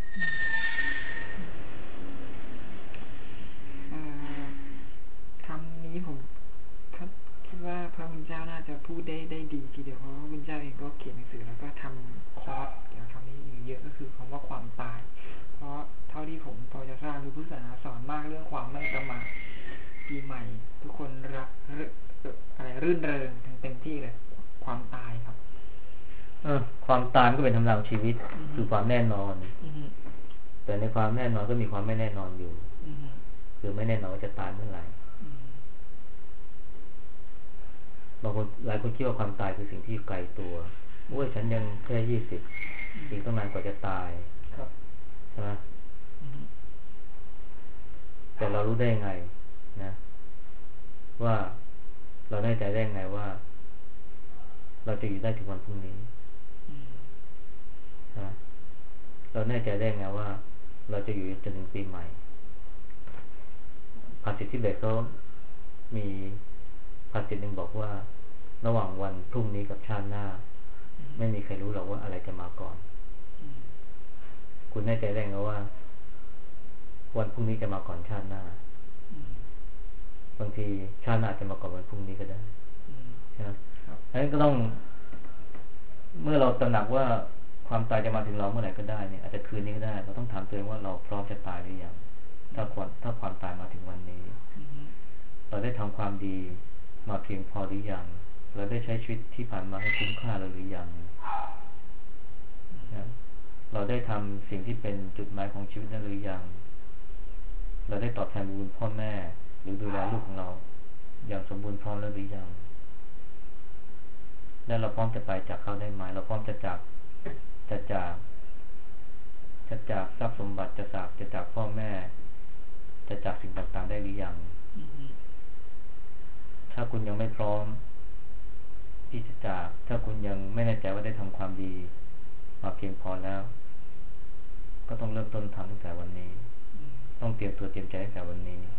คำนี้ผมคิดว่าพระพุทธเจ้าน่าจะพูดได้ดีทีเดียวเพราะว่าพระพุทธเจ้าเองก็เขียนหนังสือแล้วก็ทำคอร์สเกี่ยวกับคำนี้อยู่เยอะก็คือคำว่าความตายเพราะเท่าที่ผมพอจะทราบคือพุทธศาสนาสอนมากเรื่องความไม่ประมาทปีใหม่ทุกคนรื่นเริงเต็มที่เลยความตายครับความตายก็เป็นธรรมดาของชีวิตคือความแน่นอนแต่ในความแน่นอนก็มีความไม่แน่นอนอยู่คือไม่แน่นอนว่าจะตายเมื่อไหร่บางคนหลายคนคิดว่าความตายคือสิ่งที่ไกลตัวโอ้ยฉันยังแค่20อีกตั้งนานกว่าจะตายใช่ไหมแต่เรารู้ได้ไงนะว่าเราแน่ใจได้ไงว่าเราจะอยู่ได้ถึงวันพรุ่งนี้นะเราแน่ใจได้ไงว่าเราจะอยู่จนถึงปีใหม่ภาษิตทิเบตเขามีภาษิตหนึ่งบอกว่าระหว่างวันพรุ่งนี้กับชาติหน้าไม่มีใครรู้หรอกว่าอะไรจะมาก่อนคุณแน่ใจได้ไงว่าวันพรุ่งนี้จะมาก่อนชาติหน้าบางทีชาติหน้าจะมาก่อนวันพรุ่งนี้ก็ได้ใช่ไหมอันนั้นก็ต้องเมื่อเราตระหนักว่าความตายจะมาถึงเราเมื่อไหร่ก็ได้เนี่ยอาจจะคืนนี้ก็ได้เราต้องถามตัวเองว่าเราพร้อมจะตายหรือยังถ้าความตายมาถึงวันนี้เราได้ทำความดีมาเพียงพอหรือยังเราได้ใช้ชีวิตที่ผ่านมาให้คุ้มค่าหรือยังเราได้ทำสิ่งที่เป็นจุดหมายของชีวิตนั้นหรือยังเราได้ตอบแทนบุญพ่อแม่หรือดูแลลูกของเราอย่างสมบูรณ์พร้อมแล้วหรือยังและเราพร้อมจะไปจากเขาได้ไหมเราพร้อมจะจากทรัพย์สมบัติจะจากพ่อแม่จะจากสิ่งต่างๆได้หรือยังถ้าคุณยังไม่พร้อมที่จะจากถ้าคุณยังไม่แน่ใจว่าได้ทำความดีมาเพียงพอแล้วก็ต้องเริ่มต้นทำตั้งแต่วันนี้ต้องเตรียมตัวเตรียมใจตั้งแต่วันนี้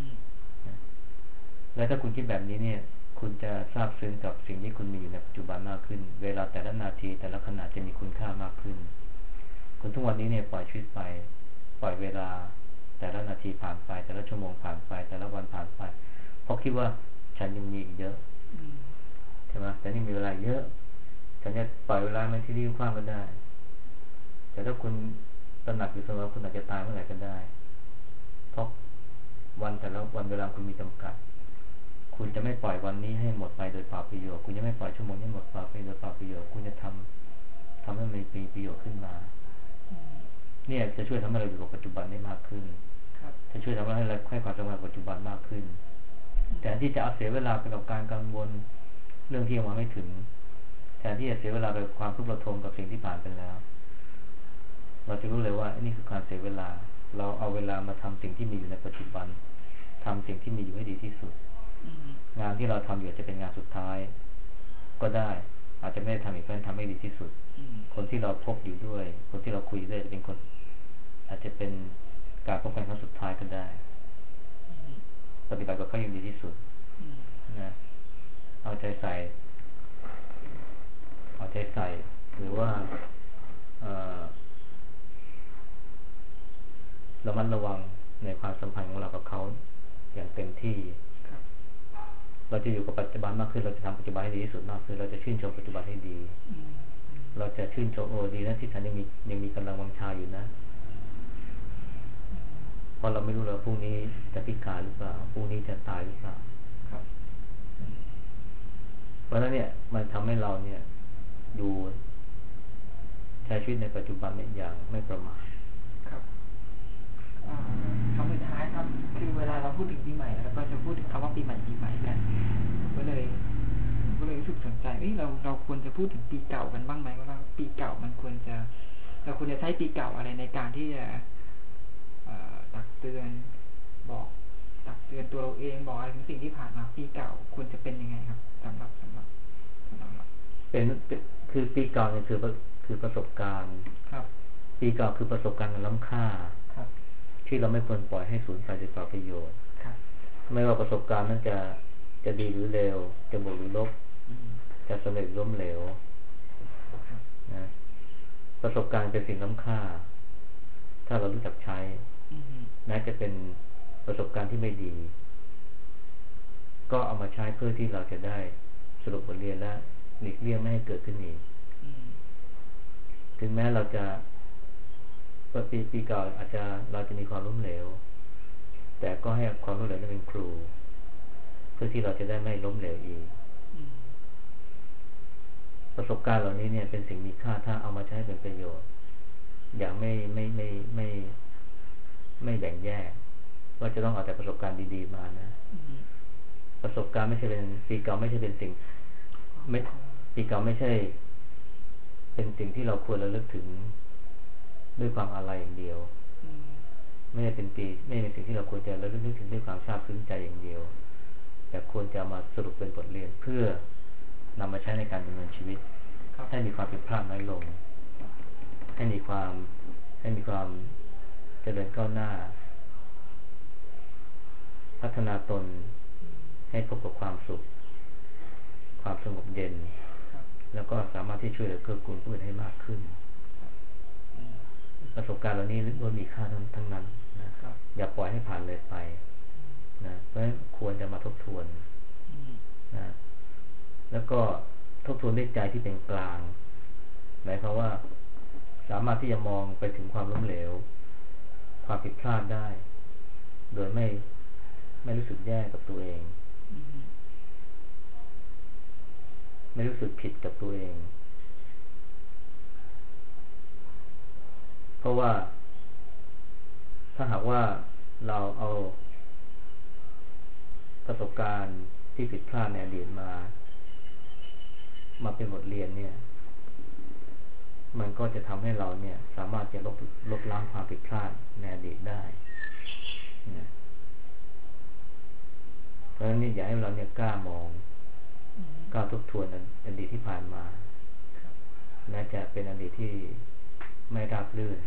และถ้าคุณคิดแบบนี้เนี่ยคุณจะซาบซึ้งกับสิ่งที่คุณมีอยู่ในปัจจุบันมากขึ้นเวลาแต่ละนาทีแต่ละขณะจะมีคุณค่ามากขึ้นคุณทุกวันนี้เนี่ยปล่อยชีวิตไปปล่อยเวลาแต่ละนาทีผ่านไปแต่ละชั่วโมงผ่านไปแต่ละวันผ่านไปเพราะคิดว่าฉันยังมีอีกเยอะใช่ไหมแต่นี่มีเวลาเยอะฉันจะปล่อยเวลามันที่รีบคว้างก็ได้แต่ถ้าคุณตระหนักอยู่เสมอคุณอาจจะตายเมื่อไหร่ก็ได้เพราะวันแต่ละวันเวลาคุณมีจำกัดคุณจะไม่ปล่อยวันนี้ให้หมดไปโดยเปล่าประโยชน์คุณจะไม่ปล่อยชั่วโมงให้หมดไปโดยเปล่าประโยชน์คุณจะทำให้มันมีประโยชน์ขึ้นมาเนี่ยจะช่วยทำให้เราอยู่กับปัจจุบันได้มากขึ้นจะช่วยทำให้เราให้ความสำคัญปัจจุบันมากขึ้นแต่ที่จะเอาเสียเวลาไปกับการกังวลเรื่องที่ยังมาไม่ถึงแทนที่จะเสียเวลาไปกับความทุกข์ระทมกับสิ่งที่ผ่านไปแล้วเราจะรู้เลยว่านี่คือการเสียเวลาเราเอาเวลามาทำสิ่งที่มีอยู่ในปัจจุบันทำสิ่งที่มีอยู่ให้ดีที่สุดงานที่เราทำอยู่จะเป็นงานสุดท้ายก็ได้อาจจะไม่ได้ทำอีกเพื่อนทำให้ดีที่สุดคนที่เราพบอยู่ด้วยคนที่เราคุยด้วยจะเป็นคนอาจจะเป็นการพบกันครั้งสุดท้ายก็ได้ปฏิบัติกับเขาอย่างดีที่สุดนะเอาใจใส่หรือว่าระมัดระวังในความสัมพันธ์ของเรากับเขาอย่างเต็มที่เราจะอยู่กับปัจจุบันมากขึ้นเราจะทำปัจจุบันให้ดีที่สุดมากขึ้นเราจะชื่นชมปัจจุบันให้ดีเราจะชื่นชมดีนะที่ฉันยังมีกำลังวังชาอยู่นะเพราะเราไม่รู้เราพรุ่งนี้จะพิการหรือเปล่าพรุ่งนี้จะตายหรือเปล่าเพราะฉะนั้นเนี่ยมันทำให้เราเนี่ยดูใช้ชีวิตในปัจจุบันเนี่ยอย่างไม่ประมาทครับคำสุดท้ายครับคือเวลาเราพูดถึงปีใหม่แล้วก็จะพูดถึงคำว่าปีใหม่กันก็เลยรู้สึกสนใจเราควรจะพูดถึงปีเก่ากันบ้างไหมว่าปีเก่ามันเราควรจะใช้ปีเก่าอะไรในการที่จะตักเตือนตัวเราเองบอกอะไรถึงสิ่งที่ผ่านมาปีเก่าควรจะเป็นยังไงครับสำหรับเป็นคือปีเก่าเนี่ยคือประสบการณ์ครับปีเก่าคือประสบการณ์ล้ำค่าครับที่เราไม่ควรปล่อยให้สูญไปโดยเปล่าประโยชน์ไม่ว่าประสบการณ์นั้นจะดีหรือเลวจะบวกหรือลบจะสำเร็จล้มเหลวนะประสบการณ์เป็นสิ่งล้ำค่าถ้าเรารู้จักใช้แม้จะเป็นประสบการณ์ที่ไม่ดีก็เอามาใช้เพื่อที่เราจะได้สรุปบทเรียนและหลีกเลี่ยงไม่ให้เกิดขึ้นอีกถึงแม้เราจะปีเก่าอาจจะเราจะมีความล้มเหลวแต่ก็ให้ความล้มเหลวนั้นเป็นครูเพื่อที่เราจะได้ไม่ล้มเหลวอีกประสบการณ์เหล่านี้เนี่ยเป็นสิ่งมีค่าถ้าเอามาใช้เป็นประโยชน์อย่างไม่แบ่งแยกว่าจะต้องเอาแต่ประสบการณ์ดีๆมานะประสบการณ์ไม่ใช่เป็นปีเก่าไม่ใช่เป็นสิ่งปีเก่าไม่ใช่เป็นสิ่งที่เราควรระลึกถึงด้วยความอาลัยอย่างเดียวไม่ใช่เป็นสิ่งที่เราควรจะระลึกถึงด้วยความซาบซึ้งใจอย่างเดียวแต่ควรจะมาสรุปเป็นบทเรียนเพื่อนำมาใช้ในการดำเนินชีวิตให้มีความผิดพลาดน้อยลงให้มีความเจริญก้าวหน้าพัฒนาตนให้พบกับความสุขความสงบเย็นแล้วก็สามารถที่ช่วยเหลือเกื้อกูลผู้อื่นให้มากขึ้นประสบการณ์เหล่านี้ล้วนมีค่าทั้งนั้นนะอย่าปล่อยให้ผ่านเลยไปนะเพราะฉะนั้นควรจะมาทบทวนนะแล้วก็ทบทวนด้วยใจที่เป็นกลางหมายความว่าสามารถที่จะมองไปถึงความล้มเหลวความผิดพลาดได้โดยไม่รู้สึกแย่กับตัวเองไม่รู้สึกผิดกับตัวเองเพราะว่าถ้าหากว่าเราเอาประสบการณ์ที่ผิดพลาดในอดีตมาเป็นบทเรียนเนี่ยมันก็จะทำให้เราเนี่ยสามารถจะลบล้างความผิดพลาดในอดีตได้นะเพราะฉะนั้นอยากให้เราเนี่ยกล้ามองกล้าทบทวนอดีตที่ผ่านมาแม้จะเป็นอดีตที่ไม่ราบรื่น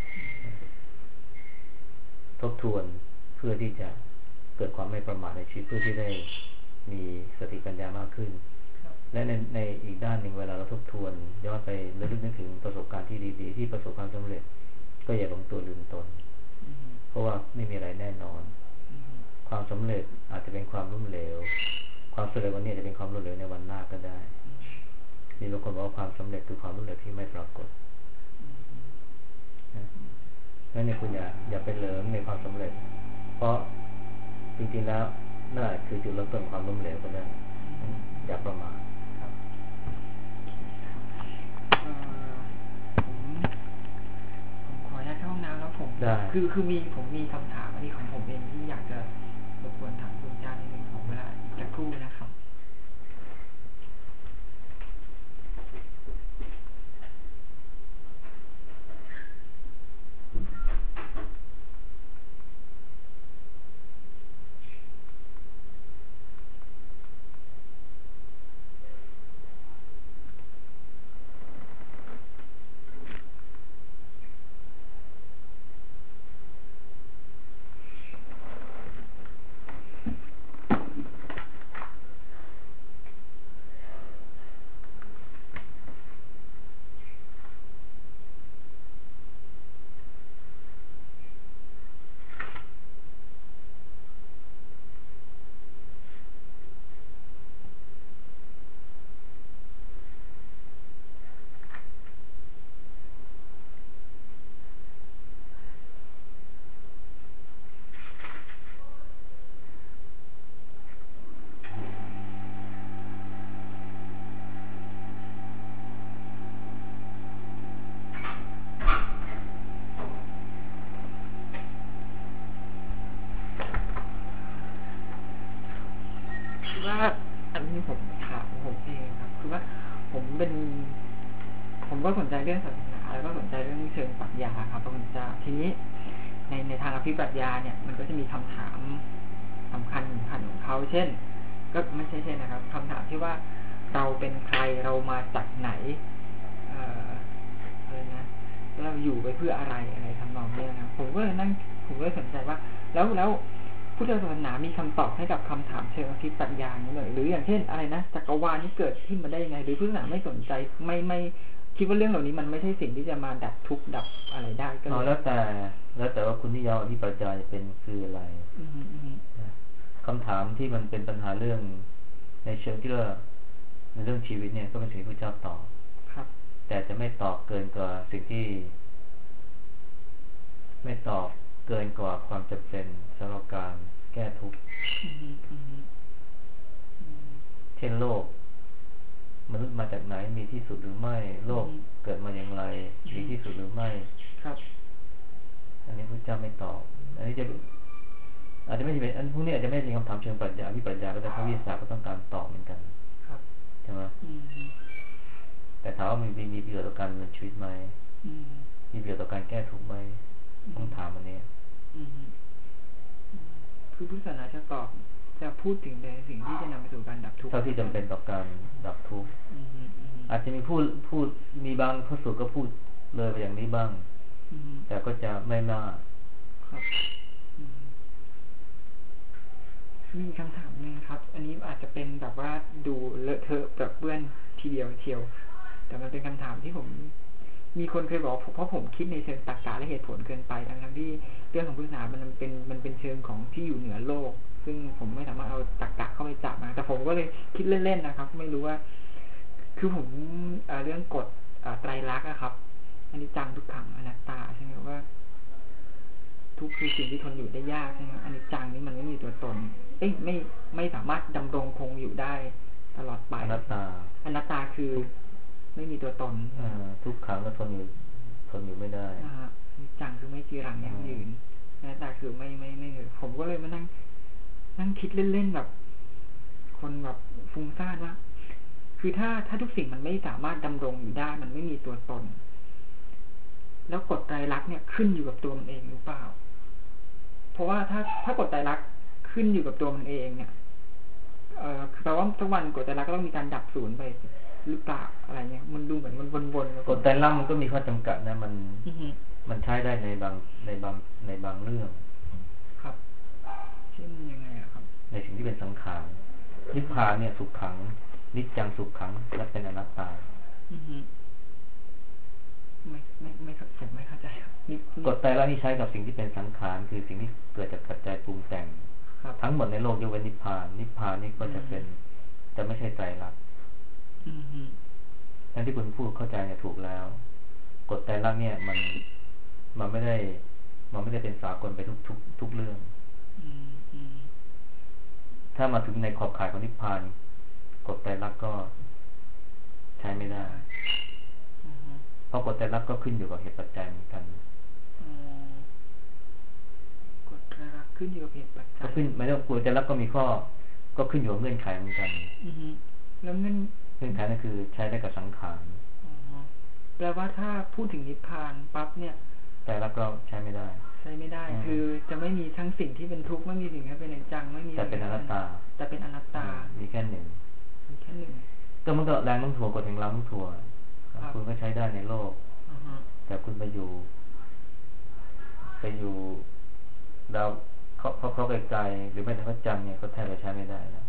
ทบทวนเพื่อที่จะเกิดความไม่ประมาทในชีวิตเพื่อที่ได้มีสติปัญญามากขึ้นและในอีกด้านหนึ่งเวลาเราทบทวนย้อนไประลึกนึกถึงประสบการณ์ที่ดีๆที่ประสบความสำเร็จก็อย่าหลงตัวลืมตนเพราะว่าไม่มีอะไรแน่นอนความสำเร็จอาจจะเป็นความล้มเหลวความสำเร็จวันนี้อาจจะเป็นความล้มเหลวในวันหน้าก็ได้มีบางคนบอกว่าความสำเร็จคือความล้มเหลวที่ไม่ปรากฏงั้นเนี่ยคุณอย่าไปเหลิงในความสำเร็จเพราะจริงๆแล้วนั่นคือจุดเริ่มต้นความล้มเหลวก็ได้อย่าประมาทผมขออนุญาตเข้าห้องน้ำแล้วผมคือผมมีคำถามอันนี้ของผมเองที่อยากจะรบกวนถามคุณจ้านิดนึงของเวลาอีกสักครู่นะครับว่าอันนี้ผมถามผมเองครับคือว่าผมก็สนใจเรื่องศาสนาแล้วก็สนใจเรื่องเชิงปรัชญาครับพระคุณเจ้าทีนี้ในทางอภิปรัชญาเนี่ยมันก็จะมีคำถามสำคัญของเขาเช่นก็ไม่ใช่นะครับคำถามที่ว่าเราเป็นใครเรามาจากไหนอะไรนะเราอยู่ไปเพื่ออะไรทำนองนี้นะผมก็สนใจว่าแล้วผู้พุทธศาสนามีคำตอบให้กับคำถามเชิงอภิปรัชญานี้เลยหรืออย่างเช่นอะไรนะจักรวาลนี้เกิดขึ้นมาได้ยังไงหรือพุทธศาสนาไม่สนใจไม่คิดว่าเรื่องเหล่านี้มันไม่ใช่สิ่งที่จะมาดับทุกข์ดับอะไรได้ก็เลยแล้วแต่ว่าคุณนิยามอภิปรัชญาจะเป็นคืออะไรคำถามที่มันเป็นปัญหาเรื่องในเชิงที่ว่าในเรื่องชีวิตเนี่ยก็เป็นสิ่งที่พระเจ้าตอบแต่จะไม่ตอบเกินกว่าสิ่งที่ไม่ตอบเกินกว่าความจำเป็นสำหรับการแก้ทุกข์เช่นโลกมนุษย์มาจากไหนมีที่สุดหรือไม่โลกเกิดมาอย่างไรมีที่สุดหรือไม่ครับอันนี้พระเจ้าไม่ตอบอันนี้จะอาจจะไม่ใช่เป็นอันพวกนี้อาจจะไม่ใช่คำถามเชิงปรัชญาวิปรัชญาแต่พระวิทยาศาสตร์ก็ต้องการตอบเหมือนกันใช่ไหมแต่ถามว่ามีประโยชน์ต่อการดำเนินชีวิตไหมมีประโยชน์ต่อการแก้ทุกข์ไหมต้องถามอันนี้คือพุทธศาสนาจะตอบจะพูดถึงในสิ่งที่จะนำไปสู่การดับทุกข์เท่าที่จำเป็นต่อการดับทุกข์อาจจะมีพูดมีบางพระสูตรก็พูดเลยไปอย่างนี้บ้างแต่ก็จะไม่มากมีคำถามนึงครับอันนี้อาจจะเป็นแบบว่าดูเลอะเทอะแบบเปื้อนทีเดียวเชียวแต่มันเป็นคำถามที่ผมมีคนเคยบอกเพราะผมคิดในเชิงตรรกะและเหตุผลเกินไปทั้งที่เรื่องของพุทธศาสนามันเป็นเชิงของที่อยู่เหนือโลกซึ่งผมไม่สามารถเอาตรรกะเข้าไปจับนะแต่ผมก็เลยคิดเล่นๆนะครับไม่รู้ว่าคือผมเรื่องกฎไตรลักษณ์ครับอันนี้จังทุกขังอนัตตาใช่ไหมว่าทุกคือสิ่งที่ทนอยู่ได้ยากใช่ไหมอันนี้จังนี้มันไม่มีตัวตนไม่สามารถดำรงคงอยู่ได้ตลอดไปอนัตตาคือไม่มีตัวตนทุกขังก็ทนอยู่ไม่ได้จังคือไม่จีรังยั่งยืนอนัตตาคือไม่ผมก็เลยมานั่งคิดเล่นๆแบบคนแบบฟุ้งซ่านว่าคือถ้าทุกสิ่งมันไม่สามารถดำรงอยู่ได้มันไม่มีตัวตนแล้วกฎไตรลักษณ์เนี่ยขึ้นอยู่กับตัวมันเองหรือเปล่าเพราะว่าถ้ากฎไตรลักษณ์ขึ้นอยู่กับตัวมันเองเนี่ยแปลว่าทุกวันกฎไตรลักษณ์ก็ต้องมีการดับสูญไปหรือเปล่าอะไรเงี้ยมันดูเหมือนมันวนๆกฎไตรลักษณ์มันก็มีข้อจำกัดนะมันใช้ได้ในบางเรื่องครับเช่นยังไงอะครับในสิ่งที่เป็นสังขารนิพพานเนี่ยสุขขังนิจจังสุขขังและเป็นอนัตตาไม่เข้าใจครับกฎไตรลักษณ์นี่ใช้กับสิ่งที่เป็นสังขารคือสิ่งที่เกิดจากปัจจัยปรุงแต่งทั้งหมดในโลกยกเว้นนิพพานนี่ก็จะไม่ใช่ไตรลักษณ์ทั้งที่คุณพูดเข้าใจเนี่ยถูกแล้วกฎไตรลักษณ์เนี่ยมันไม่ได้เป็นสากลไปทุกเรื่องถ้ามาถึงในขอบข่ายของนิพพานกฎไตรลักษณ์ก็ใช้ไม่ได้เพราะกฎไตรลักษณ์ก็ขึ้นอยู่กับเหตุปัจจัยเหมือนกันกฎไตรลักษณ์ขึ้นอยู่กับเหตุปัจจัยก็ขึ้นไม่ต้องกฎไตรลักษณ์ก็มีข้อก็ขึ้นอยู่กับเงื่อนไขเหมือนกันแล้วเงื่อนไขนั่นคือใช้ได้กับสังขารแปลว่าถ้าพูดถึงนิพพานปั๊บเนี่ยไตรลักษณ์ก็ใช้ไม่ได้คือจะไม่มีทั้งสิ่งที่เป็นทุกข์ไม่มีสิ่งที่เป็นอนิจจังไม่มีแต่เป็นอนัตตามีแค่หนึ่งก็มันก็แรงโน้มถ่วงกฎแห่งแรงโน้มถ่วงคุณก็ใช้ได้ในโลกแต่คุณไปอยู่ดาวเขาไกลๆหรือแม้แต่พระจันทร์เนี่ยก็แทบจะใช้ไม่ได้นะ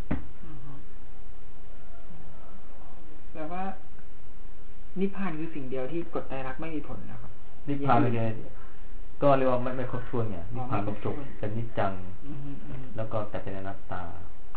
แปลว่านิพพานคือสิ่งเดียวที่กฎไตรลักษณ์ไม่มีผลนะครับนิพพานเลยก็เรียกว่าไม่ครบถ้วนเนี่ยนิพพานเป็นสุขเป็นนิจจังแล้วก็แต่เป็นอนัตตา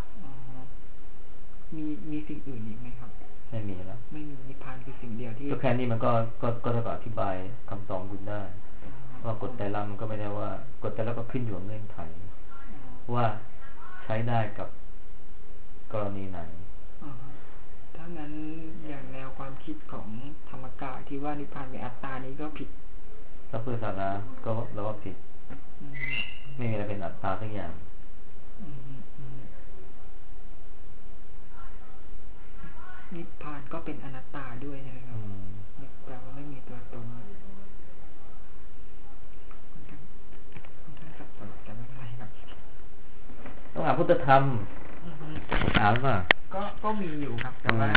มีสิ่งอื่นอีกไหมครับไม่มีแล้วไม่มีนิพพานคือสิ่งเดียวที่ก็แค่นี้มันก็เท่ากับอธิบายคำสอนคุณได้ว่ากฎไตรลักษณ์มันก็ไม่ได้ว่ากฎไตรลักษณ์ก็ขึ้นอยู่กับเงื่อนไขว่าใช้ได้กับกรณีไหนถ้างั้นอย่างแนวความคิดของธรรมกายที่ว่านิพพานเป็นอัตตานี้ก็ผิดถ้าพุทธศาสนาก็เราก็ผิดไม่มีอะไรเป็นอัตตาสักอย่างนิพพานก็เป็นอนัตตาด้วยใช่ไหมครับแปลว่าไม่มีตัวตนสับสนแต่ไม่เป็นไรครับต้องอ่านพุทธธรรมอ่านป่ะก็มีอยู่ครับแต่ว่า